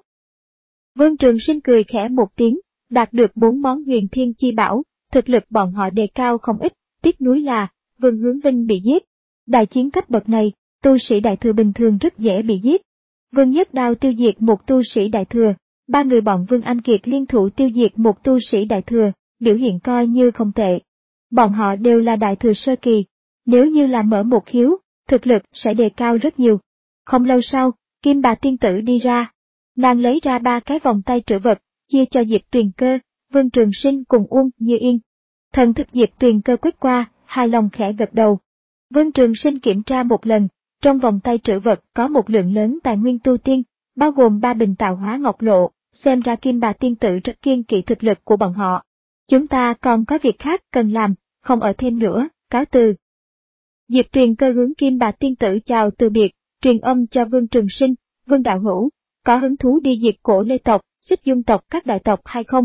Vương Trường Sinh cười khẽ một tiếng, đạt được bốn món huyền thiên chi bảo, thực lực bọn họ đề cao không ít, tiếc nuối là, Vương Hướng Vinh bị giết. Đại chiến cấp bậc này, tu sĩ đại thừa bình thường rất dễ bị giết. Vương Nhất Đao tiêu diệt một tu sĩ đại thừa, ba người bọn Vương Anh Kiệt liên thủ tiêu diệt một tu sĩ đại thừa, biểu hiện coi như không tệ. Bọn họ đều là đại thừa sơ kỳ, nếu như là mở một khiếu, thực lực sẽ đề cao rất nhiều. Không lâu sau, Kim Bà tiên tử đi ra. Nàng lấy ra ba cái vòng tay trữ vật, chia cho Diệp Tuyền Cơ, Vương Trường Sinh cùng Uông Như Yên. Thần thức Diệp Tuyền Cơ quét qua, hài lòng khẽ gật đầu. Vương Trường Sinh kiểm tra một lần, trong vòng tay trữ vật có một lượng lớn tài nguyên tu tiên, bao gồm ba bình tạo hóa ngọc lộ, xem ra Kim Bà tiên tử rất kiêng kỵ thực lực của bọn họ. Chúng ta còn có việc khác cần làm, không ở thêm nữa, cáo từ. Diệp Tuyền Cơ hướng Kim Bà tiên tử chào từ biệt, truyền âm cho Vương Trường Sinh, Vương đạo hữu, có hứng thú đi diệt Cổ Lê tộc, Xích Dung tộc các đại tộc hay không?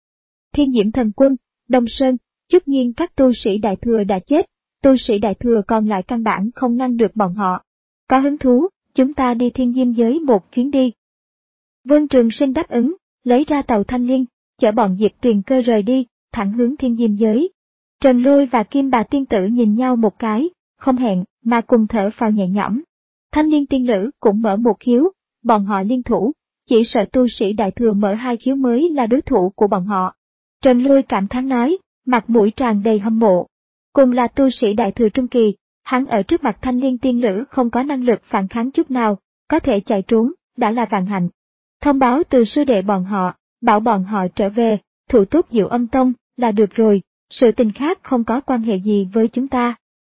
Thiên Diễm thần quân, Đông Sơn, Chúc Nhiên các tu sĩ đại thừa đã chết, tu sĩ đại thừa còn lại căn bản không ngăn được bọn họ. Có hứng thú, chúng ta đi Thiên Diêm giới một chuyến đi. Vương Trường Sinh đáp ứng, lấy ra tàu Thanh Liên, chở bọn Diệp Tuyền Cơ rời đi, thẳng hướng Thiên Diêm giới. Trần Lôi và Kim Bà tiên tử nhìn nhau một cái, không hẹn, mà cùng thở phào nhẹ nhõm. Thanh Liên tiên nữ cũng mở một khiếu, bọn họ liên thủ, chỉ sợ tu sĩ đại thừa mở hai khiếu mới là đối thủ của bọn họ. Trần Lôi cảm thán nói, mặt mũi tràn đầy hâm mộ. Cùng là tu sĩ đại thừa trung kỳ, hắn ở trước mặt Thanh Liên tiên nữ không có năng lực phản kháng chút nào, có thể chạy trốn, đã là vạn hạnh. Thông báo từ sư đệ bọn họ, bảo bọn họ trở về, thủ tốt Diệu Âm Tông, là được rồi, sự tình khác không có quan hệ gì với chúng ta.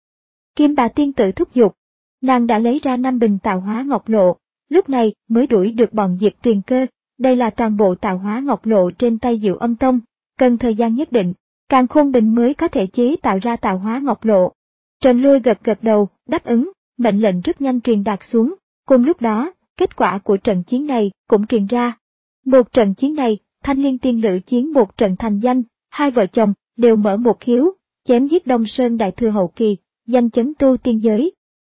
Kim Bà tiên tử thúc giục, nàng đã lấy ra năm bình tạo hóa ngọc lộ, lúc này mới đuổi được bọn Diệp Tuyền Cơ, đây là toàn bộ tạo hóa ngọc lộ trên tay Diệu Âm Tông, cần thời gian nhất định, Càn Khôn Bình mới có thể chế tạo ra tạo hóa ngọc lộ. Trần Lôi gật gật đầu, đáp ứng, mệnh lệnh rất nhanh truyền đạt xuống, cùng lúc đó, kết quả của trận chiến này cũng truyền ra. Một trận chiến này, Thanh Liên Tiên Lữ chiến một trận thành danh, hai vợ chồng đều mở một khiếu, chém giết Đông Sơn Đại Thừa hậu kỳ, danh chấn tu tiên giới.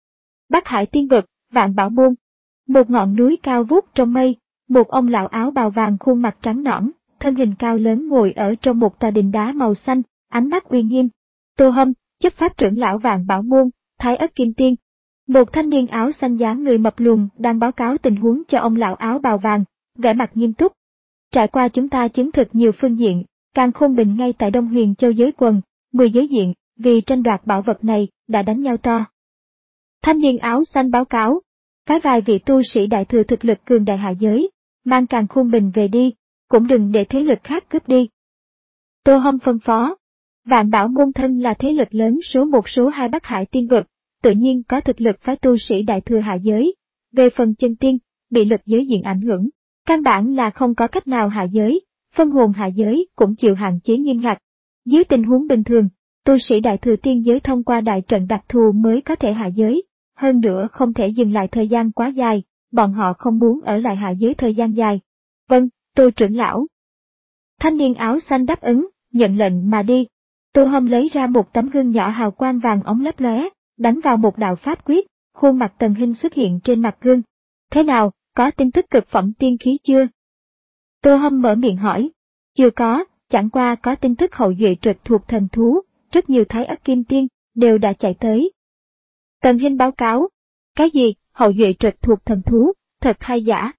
Bắc Hải Tiên Vực, Vạn Bảo Môn. Một ngọn núi cao vút trong mây, một ông lão áo bào vàng khuôn mặt trắng nõn, thân hình cao lớn ngồi ở trong một tòa đình đá màu xanh, ánh mắt uy nghiêm. Tô Hâm, chấp pháp trưởng lão Vạn Bảo Môn, Thái Ất Kim Tiên. Một thanh niên áo xanh dáng người mập lùn đang báo cáo tình huống cho ông lão áo bào vàng, vẻ mặt nghiêm túc. Trải qua chúng ta chứng thực nhiều phương diện, Càn Khôn Bình ngay tại Đông Huyền Châu giới quần, mười giới diện, vì tranh đoạt bảo vật này, đã đánh nhau to. Thanh niên áo xanh báo cáo, phái vài vị tu sĩ đại thừa thực lực cường đại hạ giới, mang Càn Khôn Bình về đi, cũng đừng để thế lực khác cướp đi. Tô Hâm phân phó, Vạn Bảo Môn thân là thế lực lớn số một số hai Bắc Hải Tiên Vực, tự nhiên có thực lực phái tu sĩ đại thừa hạ giới. Về phần chân tiên, bị lực giới diện ảnh hưởng, căn bản là không có cách nào hạ giới, phân hồn hạ giới cũng chịu hạn chế nghiêm ngặt. Dưới tình huống bình thường, tu sĩ đại thừa tiên giới thông qua đại trận đặc thù mới có thể hạ giới, hơn nữa không thể dừng lại thời gian quá dài, bọn họ không muốn ở lại hạ giới thời gian dài. Vâng, Tô trưởng lão. Thanh niên áo xanh đáp ứng, nhận lệnh mà đi. Tô Hâm lấy ra một tấm gương nhỏ hào quang vàng óng lấp lóe, đánh vào một đạo pháp quyết, khuôn mặt Tần Hinh xuất hiện trên mặt gương. Thế nào, có tin tức cực phẩm tiên khí chưa? Tô Hâm mở miệng hỏi. Chưa có, chẳng qua có tin tức hậu duệ trực thuộc thần thú, rất nhiều Thái Ất Kim Tiên, đều đã chạy tới. Tần Hinh báo cáo. Cái gì, hậu duệ trực thuộc thần thú, thật hay giả?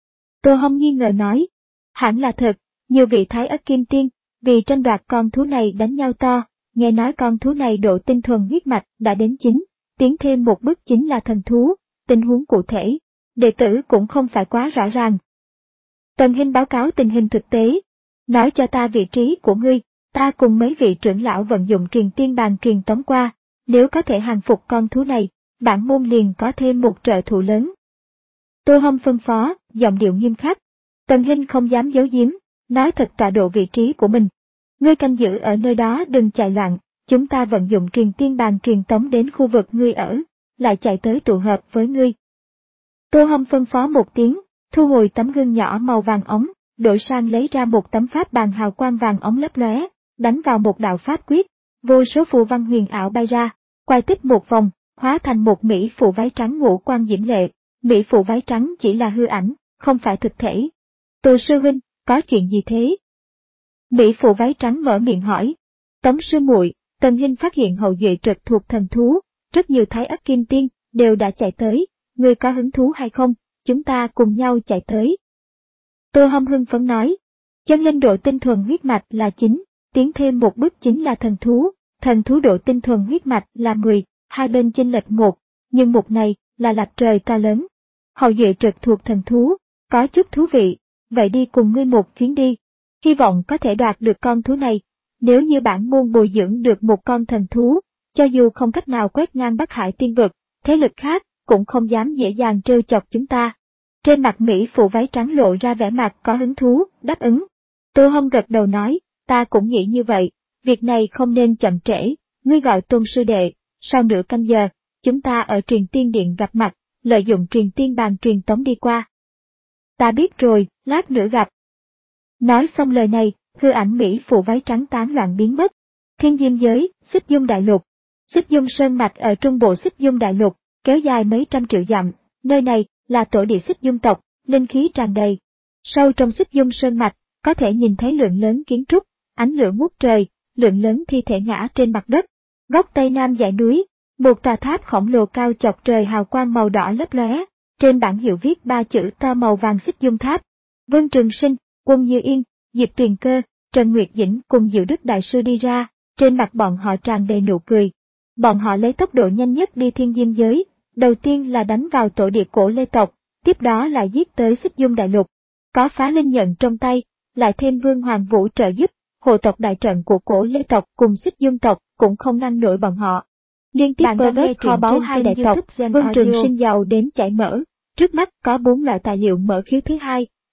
Tô Hâm nghi ngờ nói. Hẳn là thật, nhiều vị Thái Ất Kim Tiên, vì tranh đoạt con thú này đánh nhau to, nghe nói con thú này độ tinh thuần huyết mạch đã đến chín, tiến thêm một bước chính là thần thú, tình huống cụ thể, đệ tử cũng không phải quá rõ ràng. Tần Hinh báo cáo tình hình thực tế, nói cho ta vị trí của ngươi, ta cùng mấy vị trưởng lão vận dụng truyền tiên bàn truyền tống qua, nếu có thể hàng phục con thú này, bản môn liền có thêm một trợ thủ lớn. Tô Hâm phân phó, giọng điệu nghiêm khắc. Tần Hinh không dám giấu giếm, nói thật tọa độ vị trí của mình. Ngươi canh giữ ở nơi đó đừng chạy loạn, chúng ta vận dụng truyền tiên bàn truyền tống đến khu vực ngươi ở, lại chạy tới tụ hợp với ngươi. Tô Hâm phân phó một tiếng, thu hồi tấm gương nhỏ màu vàng ống, đổi sang lấy ra một tấm pháp bàn hào quang vàng ống lấp lóe, đánh vào một đạo pháp quyết, vô số phù văn huyền ảo bay ra, quay tích một vòng, hóa thành một mỹ phụ váy trắng ngũ quan diễm lệ. Mỹ phụ váy trắng chỉ là hư ảnh, không phải thực thể. Tô sư huynh, có chuyện gì thế? Mỹ phụ váy trắng mở miệng hỏi. Tống sư muội, Tần Hinh phát hiện hậu duệ trực thuộc thần thú, rất nhiều Thái Ất Kim Tiên đều đã chạy tới, ngươi có hứng thú hay không? Chúng ta cùng nhau chạy tới. Tô Hâm hưng phấn nói, chân linh độ tinh thuần huyết mạch là chín, tiến thêm một bước chính là thần thú, thần thú độ tinh thuần huyết mạch là mười, hai bên chênh lệch một, nhưng một này là lệch trời to lớn. Hậu duệ trực thuộc thần thú, có chút thú vị, vậy đi cùng ngươi một chuyến đi, hy vọng có thể đoạt được con thú này. Nếu như bản môn bồi dưỡng được một con thần thú, cho dù không cách nào quét ngang Bắc Hải Tiên Vực, thế lực khác cũng không dám dễ dàng trêu chọc chúng ta. Trên mặt Mỹ phụ váy trắng lộ ra vẻ mặt có hứng thú, đáp ứng. Tô Hâm gật đầu nói, ta cũng nghĩ như vậy, việc này không nên chậm trễ, ngươi gọi Tôn sư đệ, sau nửa canh giờ, chúng ta ở truyền tiên điện gặp mặt, lợi dụng truyền tiên bàn truyền tống đi qua. Ta biết rồi, lát nữa gặp. Nói xong lời này, hư ảnh Mỹ phụ váy trắng tán loạn biến mất. Thiên Diêm giới, Xích Dung Đại Lục. Xích Dung Sơn Mạch ở trung bộ Xích Dung Đại Lục, kéo dài mấy trăm triệu dặm, nơi này là tổ địa Xích Dung tộc, linh khí tràn đầy. Sâu trong Xích Dung Sơn Mạch, có thể nhìn thấy lượng lớn kiến trúc, ánh lửa ngút trời, lượng lớn thi thể ngã trên mặt đất. Góc tây nam dãy núi, một tòa tháp khổng lồ cao chọc trời hào quang màu đỏ lấp lóe, trên bảng hiệu viết ba chữ to màu vàng Xích Dung Tháp. Vương Trường Sinh, Quân Như Yên, Diệp Tuyền Cơ, Trần Nguyệt Dĩnh cùng Diệu Đức Đại Sư đi ra, trên mặt bọn họ tràn đầy nụ cười. Bọn họ lấy tốc độ nhanh nhất đi Thiên Diêm giới, đầu tiên là đánh vào tổ địa cổ Lê tộc, tiếp đó là giết tới Xích Dung Đại Lục. Có phá linh nhận trong tay, lại thêm Vương Hoàng Vũ trợ giúp, hộ tộc đại trận của cổ Lê tộc cùng Xích Dung tộc cũng không ngăn nổi bọn họ. Liên tiếp vơ vét kho báu hai đại tộc, Vương Trường Sinh giàu đến chảy mỡ. Trước mắt có bốn loại tài liệu mở khiếu thứ hai,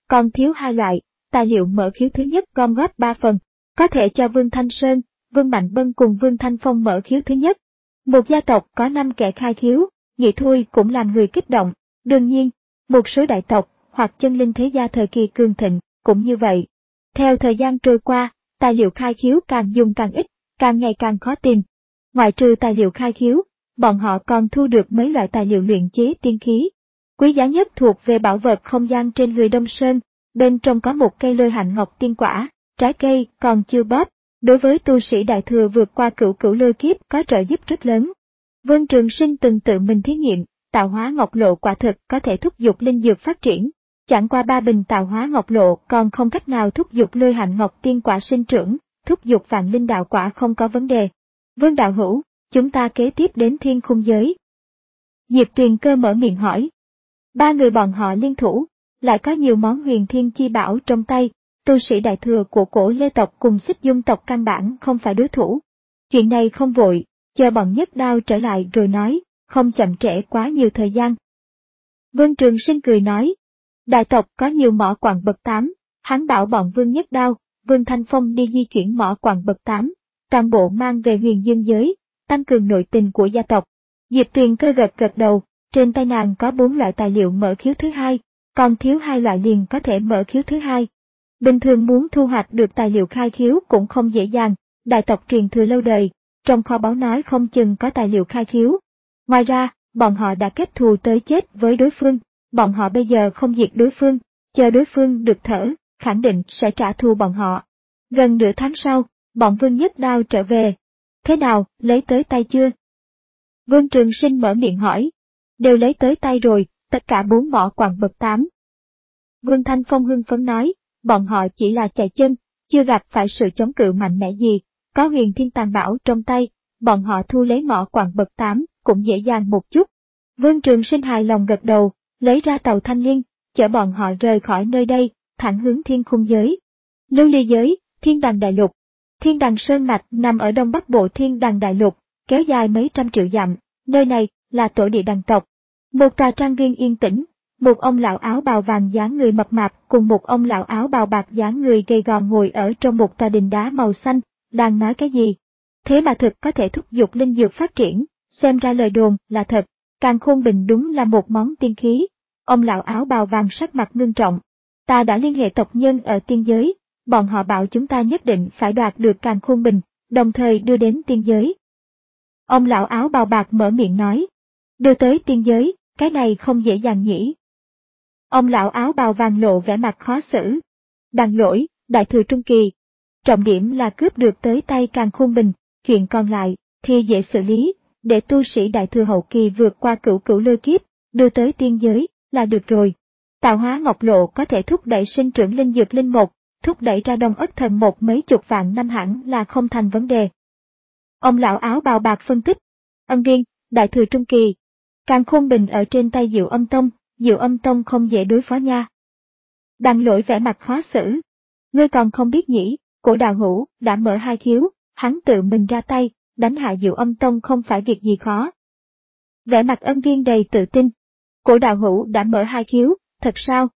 còn thiếu hai loại, tài liệu mở khiếu thứ nhất gom góp ba phần, có thể cho Vương Thanh Sơn, Vương Mạnh Bân cùng Vương Thanh Phong mở khiếu thứ nhất. Một gia tộc có năm kẻ khai khiếu, nghĩ thôi cũng làm người kích động, đương nhiên, một số đại tộc hoặc chân linh thế gia thời kỳ cường thịnh cũng như vậy. Theo thời gian trôi qua, tài liệu khai khiếu càng dùng càng ít, càng ngày càng khó tìm. Ngoại trừ tài liệu khai khiếu, bọn họ còn thu được mấy loại tài liệu luyện chế tiên khí. Quý giá nhất thuộc về bảo vật không gian trên người Đông Sơn, bên trong có một cây lôi hạnh ngọc tiên quả, trái cây còn chưa bóp, đối với tu sĩ đại thừa vượt qua cửu cửu lôi kiếp có trợ giúp rất lớn. Vương Trường Sinh từng tự mình thí nghiệm, tạo hóa ngọc lộ quả thực có thể thúc giục linh dược phát triển. Chẳng qua ba bình tạo hóa ngọc lộ còn không cách nào thúc giục lôi hạnh ngọc tiên quả sinh trưởng, thúc giục vạn linh đạo quả không có vấn đề. Vương đạo hữu, chúng ta kế tiếp đến thiên khung giới. Diệp Tuyền Cơ mở miệng hỏi. Ba người bọn họ liên thủ, lại có nhiều món huyền thiên chi bảo trong tay, tu sĩ đại thừa của cổ Lê tộc cùng Xích Dung tộc căn bản không phải đối thủ. Chuyện này không vội, chờ bọn Nhất Đao trở lại rồi nói, không chậm trễ quá nhiều thời gian. Vương Trường Sinh cười nói, đại tộc có nhiều mỏ quặng bậc tám, hắn bảo bọn Vương Nhất Đao, Vương Thanh Phong đi di chuyển mỏ quặng bậc tám, toàn bộ mang về huyền dương giới, tăng cường nội tình của gia tộc. Diệp Tuyền Cơ gật gật đầu, trên tay nàng có bốn loại tài liệu mở khiếu thứ hai, còn thiếu hai loại liền có thể mở khiếu thứ hai. Bình thường muốn thu hoạch được tài liệu khai khiếu cũng không dễ dàng, đại tộc truyền thừa lâu đời, trong kho báu nói không chừng có tài liệu khai khiếu. Ngoài ra, bọn họ đã kết thù tới chết với đối phương, bọn họ bây giờ không diệt đối phương, chờ đối phương được thở, khẳng định sẽ trả thù bọn họ. Gần nửa tháng sau, bọn Vương Nhất Đao trở về. Thế nào, lấy tới tay chưa? Vương Trường Sinh mở miệng hỏi. Đều lấy tới tay rồi, tất cả bốn mỏ quặng bậc tám. Vương Thanh Phong hưng phấn nói, bọn họ chỉ là chạy chân, chưa gặp phải sự chống cự mạnh mẽ gì, có huyền thiên tàn bảo trong tay, bọn họ thu lấy mỏ quặng bậc tám cũng dễ dàng một chút. Vương Trường Sinh hài lòng gật đầu, lấy ra tàu thanh liên, chở bọn họ rời khỏi nơi đây, thẳng hướng thiên khung giới. Lưu ly giới, Thiên Đằng Đại Lục. Thiên Đằng Sơn Mạch nằm ở đông bắc bộ Thiên Đằng Đại Lục, kéo dài mấy trăm triệu dặm, nơi này là tổ địa đằng tộc. Một tòa trang viên yên tĩnh, một ông lão áo bào vàng dáng người mập mạp cùng một ông lão áo bào bạc dáng người gầy gò ngồi ở trong một tòa đình đá màu xanh, đang nói cái gì. Thế mà thực có thể thúc giục linh dược phát triển, xem ra lời đồn là thật, Càn Khôn Bình đúng là một món tiên khí. Ông lão áo bào vàng sắc mặt ngưng trọng. Ta đã liên hệ tộc nhân ở tiên giới, bọn họ bảo chúng ta nhất định phải đoạt được Càn Khôn Bình, đồng thời đưa đến tiên giới. Ông lão áo bào bạc mở miệng nói, đưa tới tiên giới, cái này không dễ dàng nhỉ. Ông lão áo bào vàng lộ vẻ mặt khó xử. Đằng lỗi, đại thừa trung kỳ. Trọng điểm là cướp được tới tay Càn Khôn Bình, chuyện còn lại thì dễ xử lý, để tu sĩ đại thừa hậu kỳ vượt qua cửu cửu lôi kiếp, đưa tới tiên giới là được rồi. Tạo hóa ngọc lộ có thể thúc đẩy sinh trưởng linh dược linh một, thúc đẩy ra đông ất thần một mấy chục vạn năm hẳn là không thành vấn đề. Ông lão áo bào bạc phân tích. Ân Viên, đại thừa trung kỳ. Càn Khôn Bình ở trên tay Diệu Âm Tông, Diệu Âm Tông không dễ đối phó nha. Đằng lỗi vẻ mặt khó xử. Ngươi còn không biết nhỉ, cổ đạo hữu đã mở hai khiếu, hắn tự mình ra tay, đánh hạ Diệu Âm Tông không phải việc gì khó. Vẻ mặt Ân Viên đầy tự tin. Cổ đạo hữu đã mở hai khiếu, thật sao?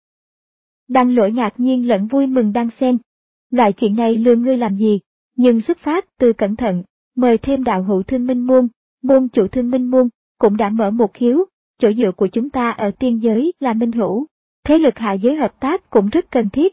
Đằng lỗi ngạc nhiên lẫn vui mừng đang xem. Loại chuyện này lừa ngươi làm gì, nhưng xuất phát từ cẩn thận, mời thêm đạo hữu Thương Minh Môn, môn chủ Thương Minh Môn, cũng đã mở một khiếu, chỗ dựa của chúng ta ở tiên giới là minh hữu, thế lực hạ giới hợp tác cũng rất cần thiết.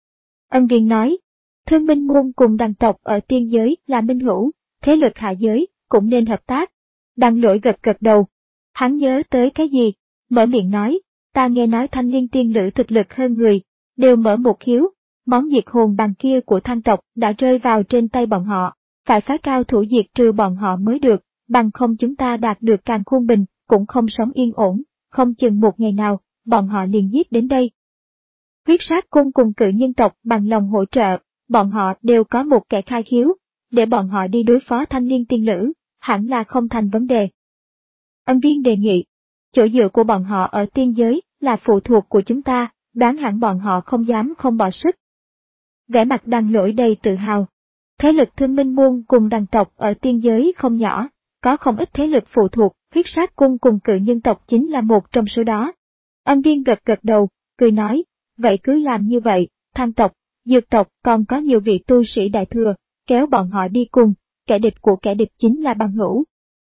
Ân Viên nói, Thương Minh Môn cùng đằng tộc ở tiên giới là minh hữu, thế lực hạ giới cũng nên hợp tác. Đằng lỗi gật gật đầu, hắn nhớ tới cái gì, mở miệng nói, ta nghe nói Thanh Liên tiên nữ thực lực hơn người, đều mở một khiếu, món diệt hồn bằng kia của Thanh tộc đã rơi vào trên tay bọn họ, phải phái cao thủ diệt trừ bọn họ mới được, bằng không chúng ta đạt được Càn Khôn Bình, cũng không sống yên ổn, không chừng một ngày nào, bọn họ liền giết đến đây. Huyết Sát Cung cùng cự nhân tộc bằng lòng hỗ trợ, bọn họ đều có một kẻ khai khiếu, để bọn họ đi đối phó Thanh Liên tiên nữ, hẳn là không thành vấn đề. Ân Viên đề nghị, chỗ dựa của bọn họ ở tiên giới là phụ thuộc của chúng ta, đoán hẳn bọn họ không dám không bỏ sức. Vẻ mặt Đằng lỗi đầy tự hào. Thế lực Thương Minh Môn cùng đằng tộc ở tiên giới không nhỏ, có không ít thế lực phụ thuộc, Huyết Sát Cung cùng cự nhân tộc chính là một trong số đó. Ân Viên gật gật đầu, cười nói, vậy cứ làm như vậy, Thang tộc, Dược tộc còn có nhiều vị tu sĩ đại thừa, kéo bọn họ đi cùng, kẻ địch của kẻ địch chính là bằng hữu.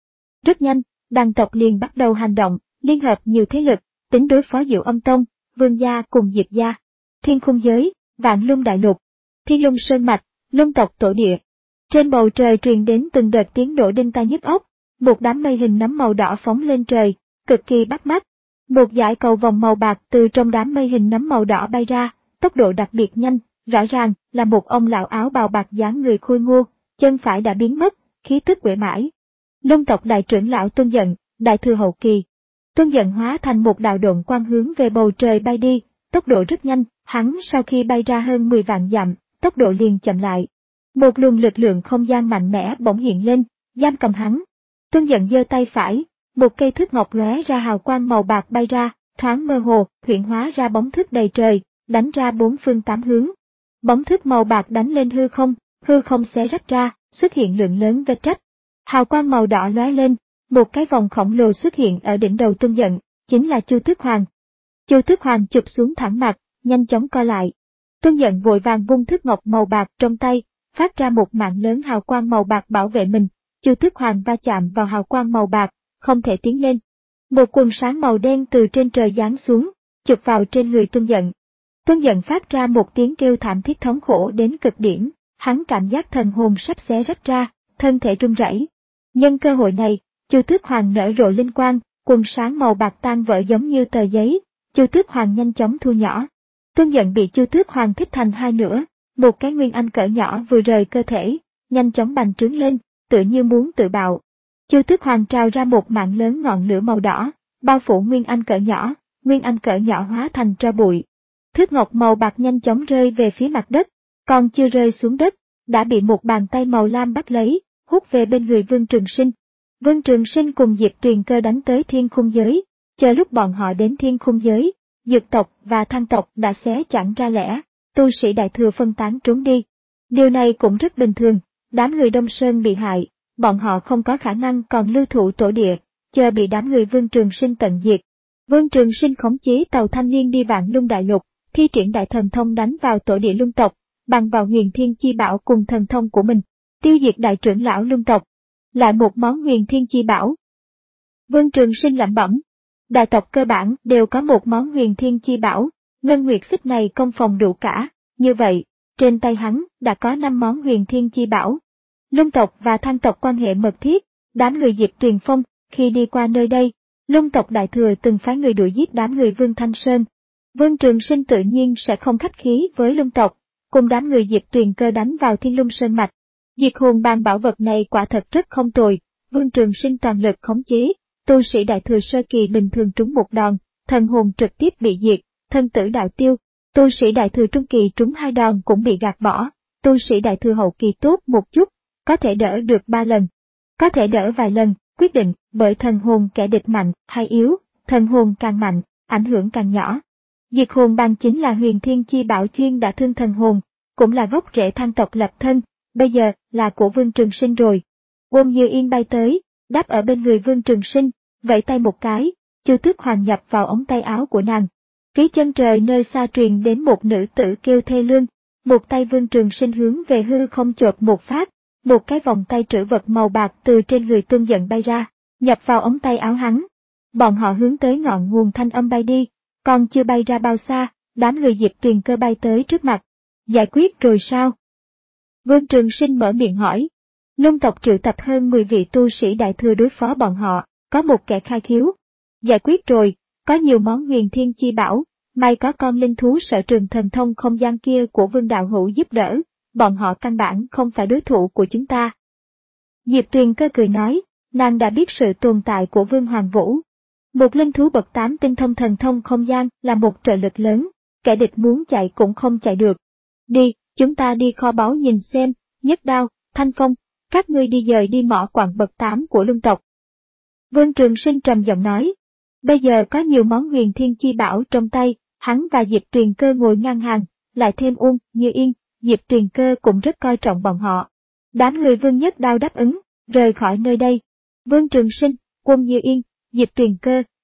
Rất nhanh, Đằng tộc liền bắt đầu hành động, liên hợp nhiều thế lực, tính đối phó Diệu Âm Tông, Vương gia cùng Diệp gia. Thiên khung giới, Vạn Lung đại lục, Thiên Lung sơn mạch, Lung tộc tổ địa. Trên bầu trời truyền đến từng đợt tiếng nổ đinh tai nhức óc, một đám mây hình nấm màu đỏ phóng lên trời, cực kỳ bắt mắt. Một dải cầu vòng màu bạc từ trong đám mây hình nấm màu đỏ bay ra, tốc độ đặc biệt nhanh, rõ ràng là một ông lão áo bào bạc dáng người khôi ngô, chân phải đã biến mất, khí tức uể mãi. Lung tộc đại trưởng lão Tuân Giận, đại thừa hậu kỳ. Tuân Giận hóa thành một đạo độn quang hướng về bầu trời bay đi, tốc độ rất nhanh, hắn sau khi bay ra hơn mười vạn dặm, tốc độ liền chậm lại. Một luồng lực lượng không gian mạnh mẽ bỗng hiện lên, giam cầm hắn. Tuân Giận giơ tay phải, một cây thước ngọc lóe ra hào quang màu bạc bay ra, thoáng mơ hồ, hiện hóa ra bóng thước đầy trời, đánh ra bốn phương tám hướng. Bóng thước màu bạc đánh lên hư không, hư không xé rách ra, xuất hiện lượng lớn vết rách. Hào quang màu đỏ lóe lên, một cái vòng khổng lồ xuất hiện ở đỉnh đầu Tuân Giận, chính là Chu Tước Hoàng. Chu Tước Hoàng chụp xuống thẳng mặt, nhanh chóng co lại. Tuân Giận vội vàng vung thước ngọc màu bạc trong tay, phát ra một mạng lớn hào quang màu bạc bảo vệ mình. Chu Tước Hoàng va chạm vào hào quang màu bạc, không thể tiến lên. Một quần sáng màu đen từ trên trời giáng xuống, chụp vào trên người Tuân Giận. Tuân Giận phát ra một tiếng kêu thảm thiết thống khổ đến cực điểm, hắn cảm giác thần hồn sắp xé rách ra, thân thể run rẩy. Nhân cơ hội này, Chu Tước Hoàng nở rộ linh quang, quần sáng màu bạc tan vỡ giống như tờ giấy, Chu Tước Hoàng nhanh chóng thu nhỏ. Tuân Giận bị Chu Tước Hoàng thích thành hai nửa, một cái nguyên anh cỡ nhỏ vừa rời cơ thể, nhanh chóng bành trướng lên, tựa như muốn tự bạo. Chu Tước Hoàng trào ra một mạng lớn ngọn lửa màu đỏ, bao phủ nguyên anh cỡ nhỏ, nguyên anh cỡ nhỏ hóa thành tro bụi. Thước ngọc màu bạc nhanh chóng rơi về phía mặt đất, còn chưa rơi xuống đất, đã bị một bàn tay màu lam bắt lấy, hút về bên người Vương Trường Sinh. Vương Trường Sinh cùng Diệp Tuyền Cơ đánh tới thiên khung giới, chờ lúc bọn họ đến thiên khung giới, Dược tộc và Thang tộc đã xé chẳng ra lẽ, tu sĩ đại thừa phân tán trốn đi. Điều này cũng rất bình thường, đám người Đông Sơn bị hại, bọn họ không có khả năng còn lưu thủ tổ địa, chờ bị đám người Vương Trường Sinh tận diệt. Vương Trường Sinh khống chế tàu thanh niên đi Vạn Lung đại lục, thi triển đại thần thông đánh vào tổ địa Lung tộc, bằng vào huyền thiên chi bảo cùng thần thông của mình, tiêu diệt đại trưởng lão Lung tộc. Lại một món huyền thiên chi bảo. Vương Trường Sinh lẩm bẩm, đại tộc cơ bản đều có một món huyền thiên chi bảo, ngân nguyệt xích này công phòng đủ cả, như vậy, trên tay hắn đã có năm món huyền thiên chi bảo. Lung tộc và Thang tộc quan hệ mật thiết, đám người Diệp Tuyền Phong, khi đi qua nơi đây, Lung tộc đại thừa từng phái người đuổi giết đám người Vương Thanh Sơn. Vương Trường Sinh tự nhiên sẽ không khách khí với Lung tộc, cùng đám người Diệp Tuyền Cơ đánh vào Thiên Lung Sơn mạch. Diệt hồn bàn bảo vật này quả thật rất không tồi, Vương Trường Sinh toàn lực khống chế, tu sĩ đại thừa sơ kỳ bình thường trúng một đòn, thần hồn trực tiếp bị diệt, thân tử đạo tiêu, tu sĩ đại thừa trung kỳ trúng hai đòn cũng bị gạt bỏ, tu sĩ đại thừa hậu kỳ tốt một chút, có thể đỡ được ba lần, có thể đỡ vài lần, quyết định bởi thần hồn kẻ địch mạnh hay yếu, thần hồn càng mạnh, ảnh hưởng càng nhỏ. Diệt hồn bàn chính là huyền thiên chi bảo chuyên đả thương thần hồn, cũng là gốc rễ Thang tộc lập thân, bây giờ là của Vương Trường Sinh rồi. Quân Như Yên bay tới, đáp ở bên người Vương Trường Sinh, vẫy tay một cái, Chu Tước Hoàng nhập vào ống tay áo của nàng. Phía chân trời nơi xa truyền đến một nữ tử kêu thê lương, một tay Vương Trường Sinh hướng về hư không chộp một phát, một cái vòng tay trữ vật màu bạc từ trên người Tuân Giận bay ra, nhập vào ống tay áo hắn. Bọn họ hướng tới ngọn nguồn thanh âm bay đi, còn chưa bay ra bao xa, đám người Diệp Tuyền Cơ bay tới trước mặt. Giải quyết rồi sao? Vương Trường Sinh mở miệng hỏi. Lung tộc triệu tập hơn mười vị tu sĩ đại thừa đối phó bọn họ, có một kẻ khai khiếu. Giải quyết rồi, có nhiều món huyền thiên chi bảo, may có con linh thú sở trường thần thông không gian kia của Vương Đạo Hữu giúp đỡ, bọn họ căn bản không phải đối thủ của chúng ta. Diệp Tuyền Cơ cười nói, nàng đã biết sự tồn tại của Vương Hoàng Vũ. Một linh thú bậc tám tinh thông thần thông không gian là một trợ lực lớn, kẻ địch muốn chạy cũng không chạy được. Đi, chúng ta đi kho báu nhìn xem, Nhất Đao, Thanh Phong, các ngươi đi dời đi mỏ quặng bậc tám của Lung tộc. Vương Trường Sinh trầm giọng nói, bây giờ có nhiều món huyền thiên chi bảo trong tay, hắn và Diệp Tuyền Cơ ngồi ngang hàng, lại thêm Uông Như Yên, Diệp Tuyền Cơ cũng rất coi trọng bọn họ. Đám người Vương Nhất Đao đáp ứng, rời khỏi nơi đây. Vương Trường Sinh, Uông Như Yên, Diệp Tuyền Cơ,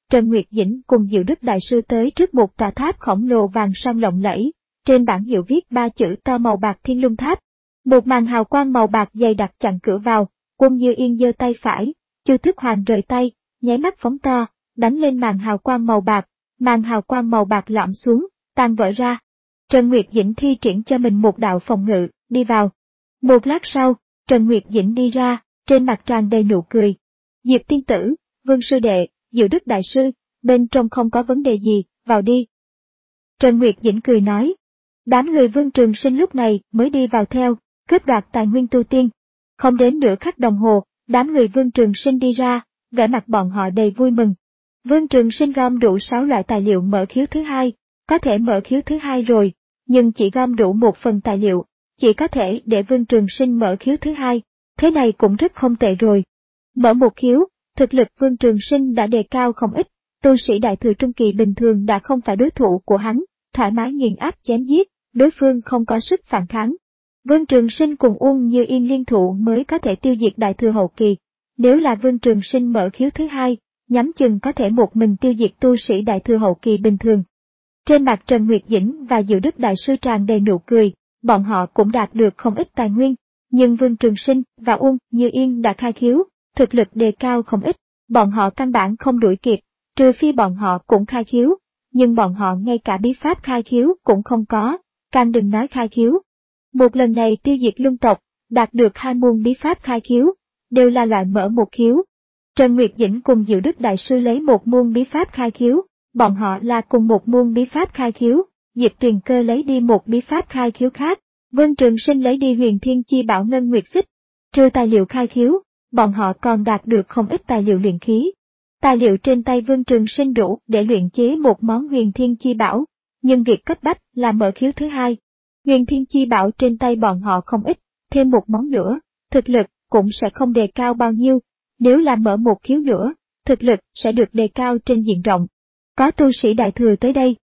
Trần Nguyệt Dĩnh cùng Diệu Đức Đại Sư tới trước một tòa tháp khổng lồ vàng son lộng lẫy, trên bảng hiệu viết ba chữ to màu bạc Thiên Lung Tháp. Một màn hào quang màu bạc dày đặc chặn cửa vào, Quân Như Yên giơ tay phải, Chu Thức Hoàng rời tay, nháy mắt phóng to, đánh lên màn hào quang màu bạc, màn hào quang màu bạc lõm xuống, tan vỡ ra. Trần Nguyệt Dĩnh thi triển cho mình một đạo phòng ngự, đi vào. Một lát sau, Trần Nguyệt Dĩnh đi ra, trên mặt tràn đầy nụ cười. Diệp tiên tử, Vương sư đệ, Diệu Đức Đại Sư, bên trong không có vấn đề gì, vào đi. Trần Nguyệt Dĩnh cười nói. Đám người Vương Trường Sinh lúc này mới đi vào theo, cướp đoạt tài nguyên tu tiên. Không đến nửa khắc đồng hồ, đám người Vương Trường Sinh đi ra, vẻ mặt bọn họ đầy vui mừng. Vương Trường Sinh gom đủ sáu loại tài liệu mở khiếu thứ hai, có thể mở khiếu thứ hai rồi, nhưng chỉ gom đủ một phần tài liệu, chỉ có thể để Vương Trường Sinh mở khiếu thứ hai, thế này cũng rất không tệ rồi. Mở một khiếu, thực lực Vương Trường Sinh đã đề cao không ít, tu sĩ đại thừa trung kỳ bình thường đã không phải đối thủ của hắn, thoải mái nghiền áp chém giết, đối phương không có sức phản kháng. Vương Trường Sinh cùng Uông Như Yên liên thủ mới có thể tiêu diệt đại thừa hậu kỳ, nếu là Vương Trường Sinh mở khiếu thứ hai, nhắm chừng có thể một mình tiêu diệt tu sĩ đại thừa hậu kỳ bình thường. Trên mặt Trần Nguyệt Dĩnh và Diệu Đức Đại Sư tràn đầy nụ cười, bọn họ cũng đạt được không ít tài nguyên, nhưng Vương Trường Sinh và Uông Như Yên đã khai khiếu, thực lực đề cao không ít, bọn họ căn bản không đuổi kịp, trừ phi bọn họ cũng khai khiếu, nhưng bọn họ ngay cả bí pháp khai khiếu cũng không có, càng đừng nói khai khiếu. Một lần này tiêu diệt lung tộc, đạt được hai môn bí pháp khai khiếu, đều là loại mở một khiếu. Trần Nguyệt Dĩnh cùng Diệu Đức Đại Sư lấy một môn bí pháp khai khiếu, bọn họ là cùng một môn bí pháp khai khiếu, Diệp Tuyền Cơ lấy đi một bí pháp khai khiếu khác, Vương Trường Sinh lấy đi Huyền Thiên Chi Bảo Ngân Nguyệt Xích. Trừ tài liệu khai khiếu, bọn họ còn đạt được không ít tài liệu luyện khí. Tài liệu trên tay Vương Trường Sinh đủ để luyện chế một món Huyền Thiên Chi Bảo, nhưng việc cấp bách là mở khiếu thứ hai. Huyền Thiên Chi Bảo trên tay bọn họ không ít, thêm một món nữa, thực lực cũng sẽ không đề cao bao nhiêu, nếu là mở một khiếu nữa, thực lực sẽ được đề cao trên diện rộng. Có tu sĩ đại thừa tới đây.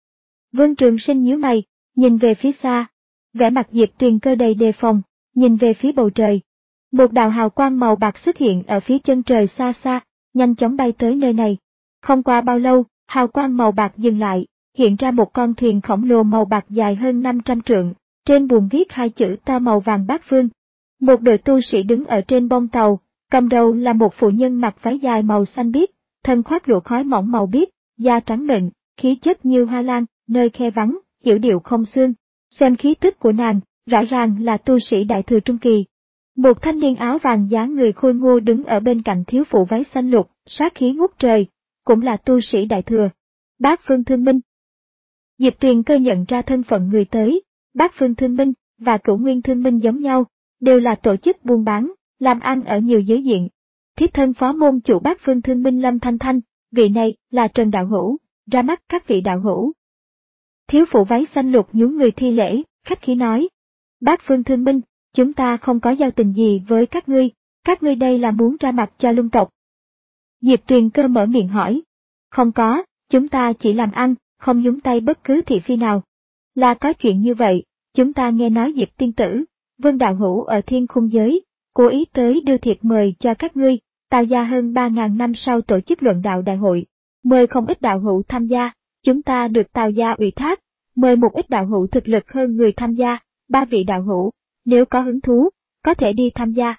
Vương Trường Sinh nhíu mày, nhìn về phía xa, vẻ mặt Diệp Tuyền Cơ đầy đề phòng, nhìn về phía bầu trời. Một đạo hào quang màu bạc xuất hiện ở phía chân trời xa xa, nhanh chóng bay tới nơi này. Không qua bao lâu, hào quang màu bạc dừng lại, hiện ra một con thuyền khổng lồ màu bạc dài hơn năm trăm trượng, trên buồng viết hai chữ to màu vàng bát phương. Một đội tu sĩ đứng ở trên bông tàu, cầm đầu là một phụ nhân mặc váy dài màu xanh biếc, thân khoác lụa khói mỏng màu biếc, da trắng mịn, khí chất như hoa lan, nơi khe vắng, yểu điệu không xương. Xem khí tức của nàng, rõ ràng là tu sĩ đại thừa trung kỳ. Một thanh niên áo vàng dáng người khôi ngô đứng ở bên cạnh thiếu phụ váy xanh lục, sát khí ngút trời, cũng là tu sĩ đại thừa. Bát Phương Thương Minh. Diệp Tuyền Cơ nhận ra thân phận người tới, Bát Phương Thương Minh và Cửu Nguyên Thương Minh giống nhau, đều là tổ chức buôn bán, làm ăn ở nhiều giới diện. Thiếp thân phó môn chủ Bát Phương Thương Minh Lâm Thanh Thanh, vị này là Trần Đạo Hữu, ra mắt các vị đạo hữu. Thiếu phụ váy xanh lục nhún người thi lễ, khách khí nói. Bát Phương Thương Minh, chúng ta không có giao tình gì với các ngươi, các ngươi đây là muốn ra mặt cho lung tộc. Diệp Tuyền Cơ mở miệng hỏi. Không có, chúng ta chỉ làm ăn, không nhúng tay bất cứ thị phi nào. Là có chuyện như vậy, chúng ta nghe nói Diệp tiên tử, Vương đạo hữu ở thiên khung giới, cố ý tới đưa thiệp mời cho các ngươi, Tào gia hơn ba ngàn năm sau tổ chức luận đạo đại hội, mời không ít đạo hữu tham gia, chúng ta được Tào gia ủy thác, mời một ít đạo hữu thực lực hơn người tham gia, ba vị đạo hữu, nếu có hứng thú, có thể đi tham gia.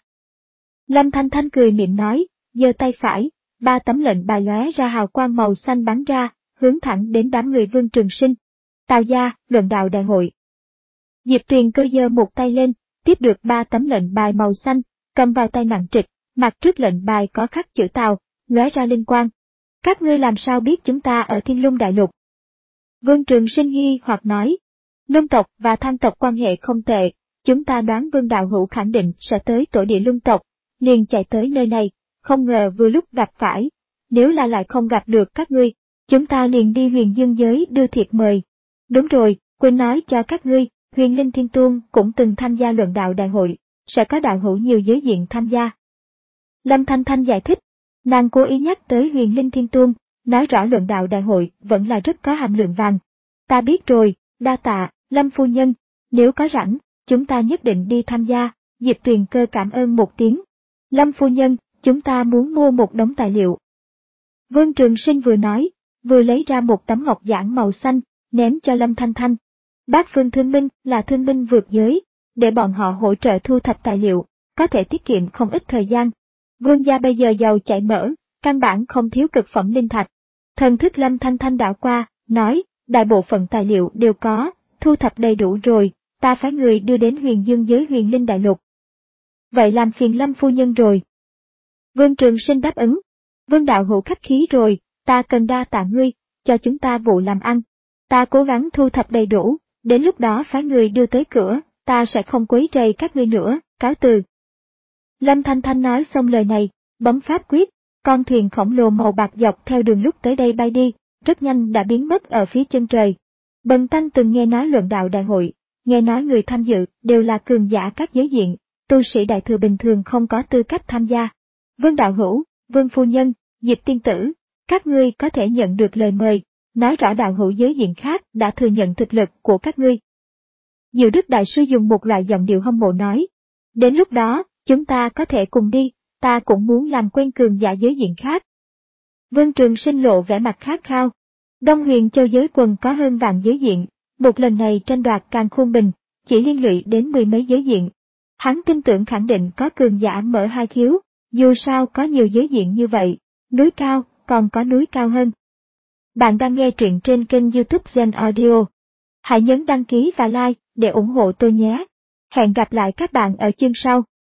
Lâm Thanh Thanh cười mỉm nói, giơ tay phải, ba tấm lệnh bài lóe ra hào quang màu xanh bắn ra, hướng thẳng đến đám người Vương Trường Sinh. Tào gia, luận đạo đại hội. Diệp Tuyền Cơ giơ một tay lên, tiếp được ba tấm lệnh bài màu xanh, cầm vào tay nặng trịch, mặt trước lệnh bài có khắc chữ Tào, lóe ra linh quang. Các ngươi làm sao biết chúng ta ở Thiên Lung Đại Lục? Vương Trường Sinh nghi hoặc nói, Lung tộc và Than tộc quan hệ không tệ, chúng ta đoán Vương đạo hữu khẳng định sẽ tới tổ địa Lung tộc, liền chạy tới nơi này, không ngờ vừa lúc gặp phải, nếu là lại không gặp được các ngươi, chúng ta liền đi Huyền Dương giới đưa thiệp mời. Đúng rồi, quên nói cho các ngươi, Huyền Linh Thiên Tôn cũng từng tham gia luận đạo đại hội, sẽ có đạo hữu nhiều giới diện tham gia. Lâm Thanh Thanh giải thích, nàng cố ý nhắc tới Huyền Linh Thiên Tôn, nói rõ luận đạo đại hội vẫn là rất có hàm lượng vàng. Ta biết rồi, đa tạ, Lâm phu nhân, nếu có rảnh, chúng ta nhất định đi tham gia. Diệp Tuyền Cơ cảm ơn một tiếng. Lâm phu nhân, chúng ta muốn mua một đống tài liệu. Vương Trường Sinh vừa nói, vừa lấy ra một tấm ngọc giản màu xanh, ném cho Lâm Thanh Thanh. Bác Phương Thương Minh là thương binh vượt giới, để bọn họ hỗ trợ thu thập tài liệu, có thể tiết kiệm không ít thời gian. Vương gia bây giờ giàu chảy mỡ, căn bản không thiếu cực phẩm linh thạch. Thần thức Lâm Thanh Thanh đảo qua, nói, đại bộ phận tài liệu đều có, thu thập đầy đủ rồi, ta phái người đưa đến Huyền Dương giới Huyền Linh Đại Lục. Vậy làm phiền Lâm phu nhân rồi. Vương Trường Sinh đáp ứng. Vương đạo hữu khách khí rồi, ta cần đa tạ ngươi, cho chúng ta vụ làm ăn. Ta cố gắng thu thập đầy đủ, đến lúc đó phái người đưa tới cửa, ta sẽ không quấy rầy các ngươi nữa, cáo từ. Lâm Thanh Thanh nói xong lời này, bấm pháp quyết, con thuyền khổng lồ màu bạc dọc theo đường lúc tới đây bay đi, rất nhanh đã biến mất ở phía chân trời. Bần tăng từng nghe nói luận đạo đại hội, nghe nói người tham dự đều là cường giả các giới diện, tu sĩ đại thừa bình thường không có tư cách tham gia. Vương đạo hữu, Vương phu nhân, Diệp tiên tử, các ngươi có thể nhận được lời mời, nói rõ đạo hữu giới diện khác đã thừa nhận thực lực của các ngươi. Diệu Đức Đại Sư dùng một loại giọng điệu hâm mộ nói, đến lúc đó, chúng ta có thể cùng đi, ta cũng muốn làm quen cường giả giới diện khác. Vương Trường Sinh lộ vẻ mặt khát khao. Đông Huyền Châu giới quần có hơn vạn giới diện, một lần này tranh đoạt Càn Khôn Bình, chỉ liên lụy đến mười mấy giới diện. Hắn tin tưởng khẳng định có cường giả mở hai khiếu, dù sao có nhiều giới diện như vậy, núi cao, còn có núi cao hơn. Bạn đang nghe truyện trên kênh YouTube Zen Audio. Hãy nhấn đăng ký và like để ủng hộ tôi nhé. Hẹn gặp lại các bạn ở chương sau.